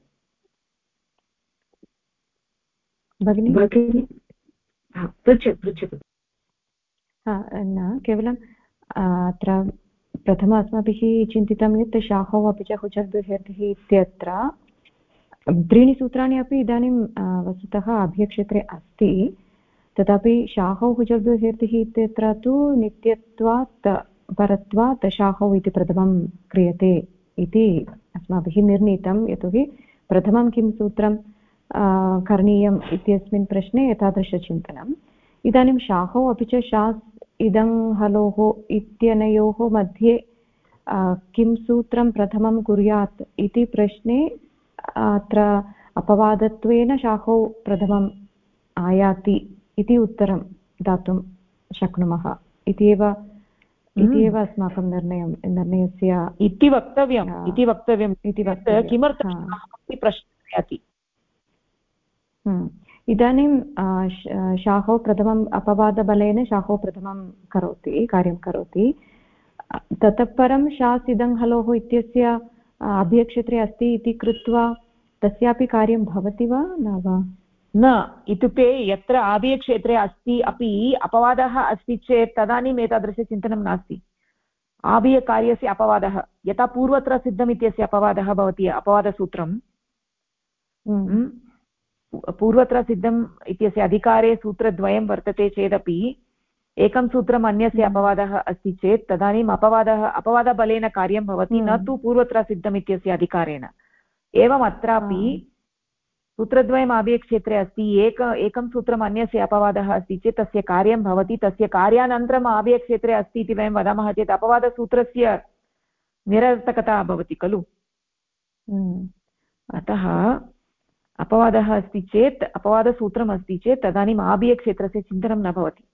भगिनी पृच्छतु। न केवलम् अत्र प्रथम अस्माभिः चिन्तितं यत् शाखौ अपि च हुचर्दुहेर्तिः इत्यत्र त्रीणि सूत्राणि अपि इदानीं वस्तुतः अभ्यक्षेत्रे अस्ति, तथापि शाखौ हुचर्दुहेर्तिः इत्यत्र तु नित्यत्वात् परत्वात् शाखौ इति प्रथमं क्रियते इति अस्माभिः निर्णीतं। यतोहि प्रथमं किं सूत्रं करणीयम् इत्यस्मिन् प्रश्ने एतादृशचिन्तनम्। इदानीं शाखौ अपि च शास् इदं हलोः इत्यनयोः मध्ये किं सूत्रं प्रथमं कुर्यात् इति प्रश्ने अत्र अपवादत्वेन शाखौ प्रथमम् आयाति इति उत्तरं दातुं शक्नुमः इति एव अस्माकं निर्णयस्य इति वक्तव्यम् किमर्थं प्रश्नः आयाति। इदानीं शाखौ प्रथमम् अपवादबलेन शाखौ प्रथमं कार्यं करोति, ततः परं शास् इदं हलोः इत्यस्य अभ्यक्षेत्रे अस्ति इति कृत्वा तस्यापि कार्यं भवति वा न वा? न, इत्युक्ते यत्र आभ्यक्षेत्रे अस्ति अपि अपवादः अस्ति चेत् तदानीम् एतादृशचिन्तनं नास्ति। आभ्यकार्यस्य अपवादः यथा पूर्वत्र सिद्धम् इत्यस्य अपवादः भवति, अपवादसूत्रं पूर्वत्र सिद्धम् इत्यस्य अधिकारे सूत्रद्वयं वर्तते चेदपि एकं सूत्रम् अन्यस्य अपवादः अस्ति चेत् तदानीम् अपवादबलेन कार्यं भवति, न तु पूर्वत्र सिद्धम् इत्यस्य अधिकारेण। एवम् अत्रापि सूत्रद्वयम् आभ्यक्षेत्रे अस्ति, एकं सूत्रम् अन्यस्य अपवादः अस्ति चेत् तस्य कार्यं भवति, तस्य कार्यानन्तरम् आभ्यक्षेत्रे अस्ति इति वयं वदामः चेत् अपवादसूत्रस्य निरर्थकता भवति खलु। अतः अपवादः अस्ति चेत्, अपवादसूत्रम् अस्ति चेत् तदानीम् आभ्यक्षेत्रस्य चिन्तनं न भवति।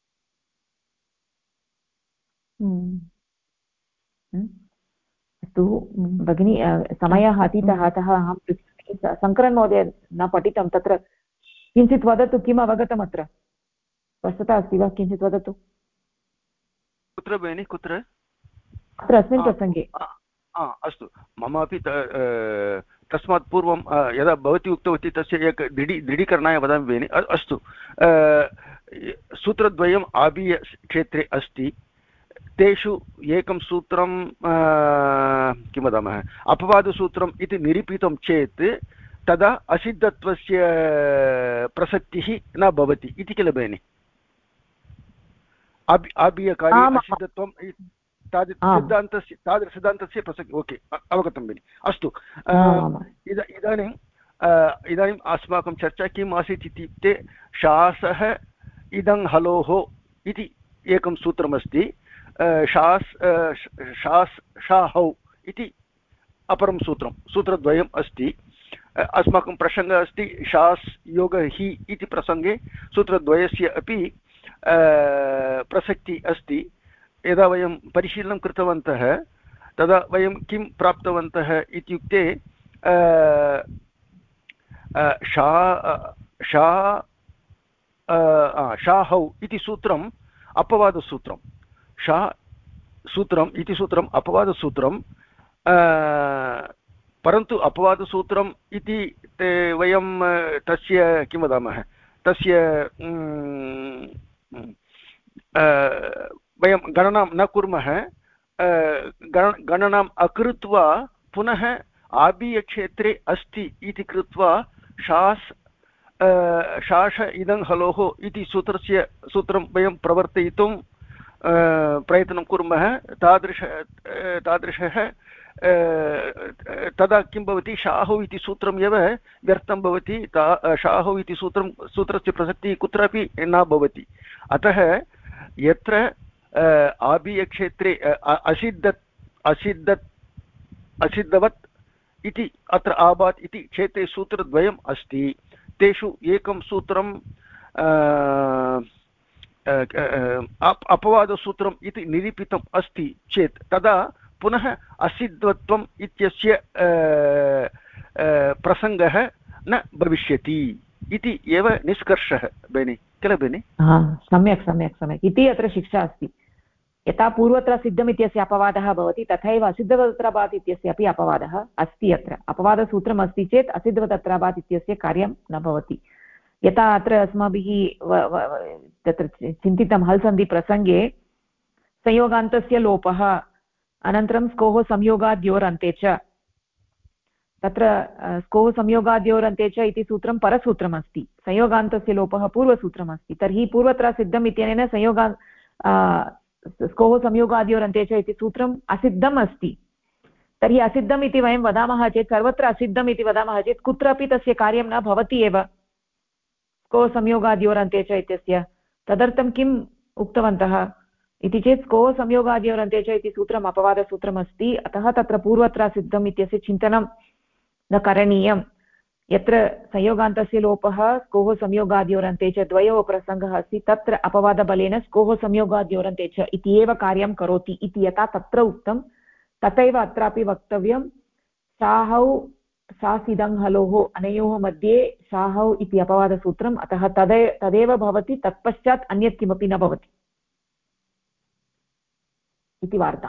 अस्तु भगिनी, समयः अतीतः, अतः अहं शङ्करन् महोदय न पठितं, तत्र किञ्चित् वदतु, किम् अवगतम् अत्र? स्पष्टता अस्ति वा? किञ्चित् वदतु। कुत्र भगिनि, कुत्र? अत्र अस्मिन् प्रसङ्गे। अस्तु, मम अपि तस्मात् पूर्वं यदा भवती उक्तवती तस्य एक दृढीकरणाय वदामि भगिनि। अस्तु, सूत्रद्वयम् आभीयक्षेत्रे अस्ति, तेषु एकं सूत्रं किं वदामः अपवादसूत्रम् इति निरूपितं चेत् तदा असिद्धत्वस्य प्रसक्तिः न भवति इति किल भगिनि? आभीयकार्ये असिद्धत्वं तादृशसिद्धान्तस्य प्रसक्तिः। ओके, अवगतं भगिनि। अस्तु, इदानीम् अस्माकं चर्चा किम् आसीत् इत्युक्ते शासः इदं हलोः इति एकं सूत्रमस्ति, शाहौ इति अपरं सूत्रद्वयम् अस्ति। अस्माकं प्रसङ्गः अस्ति शास् योग हि इति प्रसङ्गे सूत्रद्वयस्य अपि प्रसक्तिः अस्ति। यदा वयं परिशीलनं कृतवन्तः तदा वयं किं प्राप्तवन्तः इत्युक्ते शाहौ इति सूत्रम् अपवादसूत्रं, सूत्रम् इति सूत्रम् अपवादसूत्रं, परन्तु अपवादसूत्रम् इति वयं तस्य किं वदामः, तस्य वयं गणनां न कुर्मः, गणनाम् अकृत्वा पुनः आभीयक्षेत्रे अस्ति इति कृत्वा शास इदं हलोः इति सूत्रं वयं प्रवर्तयितुं प्रयत्नं कुर्मः। तादृशः तदा किं भवति, शाहौ इति सूत्रम् एव व्यर्थं भवति, शाहौ इति सूत्रस्य प्रसक्तिः कुत्रापि न भवति। अतः यत्र आभीयक्षेत्रे असिद्धवत् इति अत्र आबात् इति क्षेत्रे सूत्रद्वयम् अस्ति, तेषु एकं सूत्रं अपवादसूत्रम् इति निरूपितम् अस्ति चेत् तदा पुनः असिद्धत्वम् इत्यस्य प्रसङ्गः न भविष्यति इति एव निष्कर्षः बेनि किल बेनि? सम्यक् सम्यक् सम्यक् इति अत्र शिक्षा अस्ति। यथा पूर्वत्र सिद्धम् इत्यस्य अपवादः भवति तथैव असिद्धवदत्राभात् इत्यस्य अपि अपवादः अस्ति। अत्र अपवादसूत्रम् अस्ति चेत् असिद्धवदत्राभात् इत्यस्य कार्यं न भवति। यथा अत्र अस्माभिः तत्र चिन्तितं हल् सन्धिप्रसङ्गे संयोगान्तस्य लोपः अनन्तरं स्कोः संयोगाद्योरन्ते च, तत्र स्कोः संयोगाद्योरन्ते च इति सूत्रं परसूत्रम् अस्ति, संयोगान्तस्य लोपः पूर्वसूत्रम् अस्ति। तर्हि पूर्वत्र सिद्धम् इत्यनेन स्कोः संयोगाद्योरन्ते च इति सूत्रम् असिद्धम् अस्ति। तर्हि असिद्धम् इति वयं वदामः चेत्, सर्वत्र असिद्धम् इति वदामः चेत् कुत्रापि तस्य कार्यं न भवति एव स्कोः संयोगाद्योरन्ते च इत्यस्य। तदर्थं किम् उक्तवन्तः इति चेत् स्कोः संयोगाद्योरन्ते च इति सूत्रम् अपवादसूत्रम् अस्ति, अतः तत्र पूर्वत्र सिद्धम् इत्यस्य चिन्तनं न करणीयं। यत्र संयोगान्तस्य लोपः स्कोः संयोगाद्योरन्ते च द्वयोः प्रसङ्गः अस्ति, तत्र अपवादबलेन स्कोः संयोगाद्योरन्ते च इति एव कार्यं करोति इति यथा तत्र उक्तं तथैव अत्रापि वक्तव्यं। साहौ सासिदं हलोः अनयोः मध्ये साहौ इति अपवादसूत्रम्, अतः तदेव भवति, तत्पश्चात् अन्यत् किमपि न भवति इति वार्ता।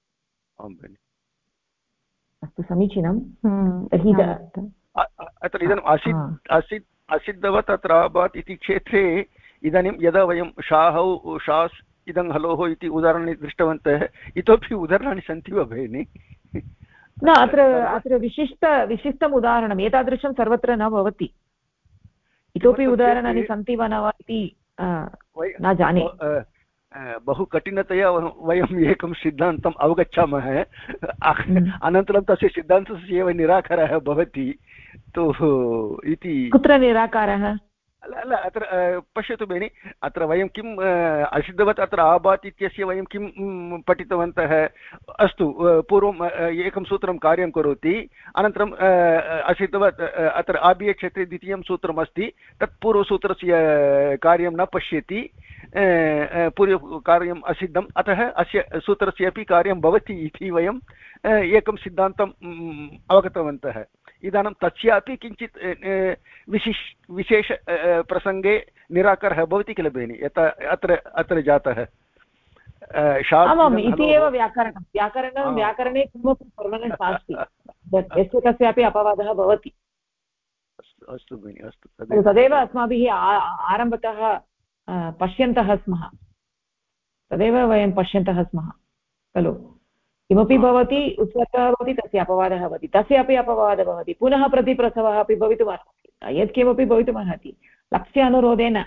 अस्तु समीचीनं। तर्हि अत्र इदानीम् असिद्धवत् अत्र अभात् इति क्षेत्रे इदानीं यदा वयं शाहौ शास् इदं हलोः इति उदाहरणानि दृष्टवन्तः, इतोपि उदाहरणानि सन्ति वा भगिनि? न, अत्र विशिष्टम् उदाहरणम् एतादृशं सर्वत्र न भवति। इतोपि उदाहरणानि सन्ति वा न वा इति न जाने। बहु कठिनतया वयम् एकं सिद्धान्तम् अवगच्छामः, अनन्तरं तस्य सिद्धान्तस्य एव निराकारः भवति इति। कुत्र निराकारः? अत्र पश्यतु बेनि, अत्र वयं किम् असिद्धवत् अत्र आभात् इत्यस्य वयं किं पठितवन्तः? अस्तु, पूर्वम् एकं सूत्रं कार्यं करोति, अनन्तरम् असिद्धवत् अत्र आबिय क्षेत्रे द्वितीयं सूत्रम् अस्ति, तत् पूर्वसूत्रस्य कार्यं न पश्यति, पूर्वकार्यम् असिद्धम्, अतः अस्य सूत्रस्य अपि कार्यं भवति इति वयं एकं सिद्धान्तम् अवगतवन्तः। इदानीं तस्यापि किञ्चित् विशेष प्रसङ्गे निराकारः भवति किल भगिनि? यथा अत्र जातः आमाम् इति एव व्याकरणे किमपि पर्मनेण्ट् नास्ति, यस्य कस्यापि अपवादः भवति। अस्तु भगिनि, अस्तु, तदेव अस्माभिः आरम्भतः पश्यन्तः स्मः, तदेव वयं पश्यन्तः स्मः खलु। किमपि भवति, उत्सर्गः भवति, तस्य अपवादः भवति, तस्य अपि अपवादः भवति, पुनः प्रतिप्रसवः अपि भवितुमर्हति, यत्किमपि भवितुमर्हति लक्ष्यानुरोधेन।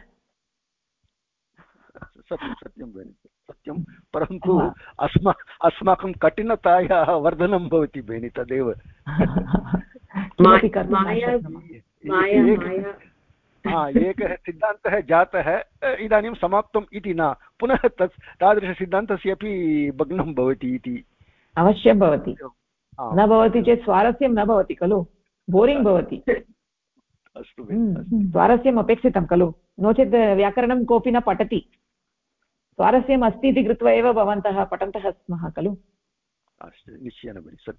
सत्यं भगिनि, सत्यं, परन्तु अस्माकं कठिनतायाः वर्धनं भवति भगिनि, तदेव। एकः सिद्धान्तः जातः, इदानीं समाप्तम् इति न, पुनः तादृशसिद्धान्तस्य अपि भग्नं भवति इति अवश्यं भवति। न भवति चेत् स्वारस्यं न भवति खलु, बोरिङ्ग् भवति। अस्तु, स्वारस्यम् अपेक्षितं खलु, नो चेत् व्याकरणं कोऽपि न पठति। स्वारस्यम् अस्ति इति कृत्वा एव भवन्तः पठन्तः स्मः खलु। निश्चयेन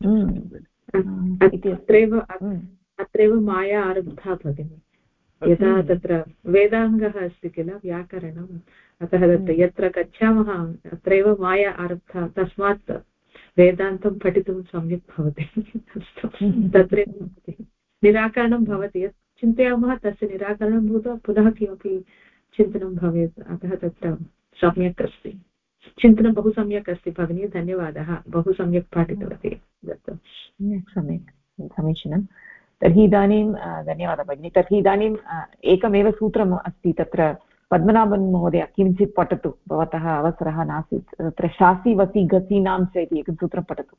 अत्रैव माया आरब्धा भगिनि। यथा तत्र वेदाङ्गः अस्ति किल व्याकरणम्, अतः यत्र गच्छामः अत्रैव माया आरब्धा, तस्मात् वेदान्तं पठितुं सम्यक् भवति। अस्तु, तत्रैव भवति, निराकरणं भवति, यत् चिन्तयामः तस्य निराकरणं भूत्वा पुनः किमपि चिन्तनं भवेत्, अतः तत्र सम्यक् अस्ति, चिन्तनं बहु सम्यक् अस्ति भगिनी, धन्यवादः, बहु सम्यक् पाठितवती। सम्यक्, समीचीनं। तर्हि इदानीं धन्यवादः भगिनी। तर्हि इदानीम् एकमेव सूत्रम् अस्ति, तत्र पद्मनाभन् महोदय किञ्चित् पठतु, भवतः अवसरः नासीत्। तत्र शासि वसि गसीनां च इति एकं सूत्रं पठतु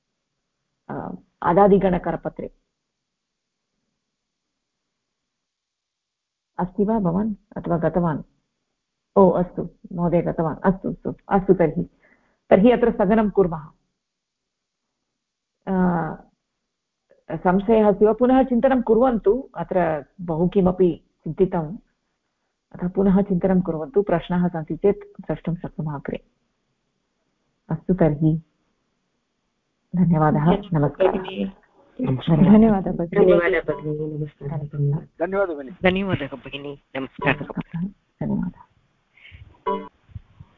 आदादिगणकरपत्रे। अस्ति वा भवान् अथवा गतवान्? ओ अस्तु महोदय, गतवान्, अस्तु अस्तु अस्तु। तर्हि अत्र स्थगनं कुर्मः। संशयः अस्ति वा? पुनः चिन्तनं कुर्वन्तु, अत्र बहु किमपि चिन्तितम्, अतः पुनः चिन्तनं कुर्वन्तु, प्रश्नाः सन्ति चेत् द्रष्टुं शक्नुमः अग्रे। अस्तु तर्हि धन्यवादः नमस्कारः धन्यवादः भगिनी नमस्कारः धन्यवादः भगिनी धन्यवादः भगिनी नमस्कारः धन्यवादः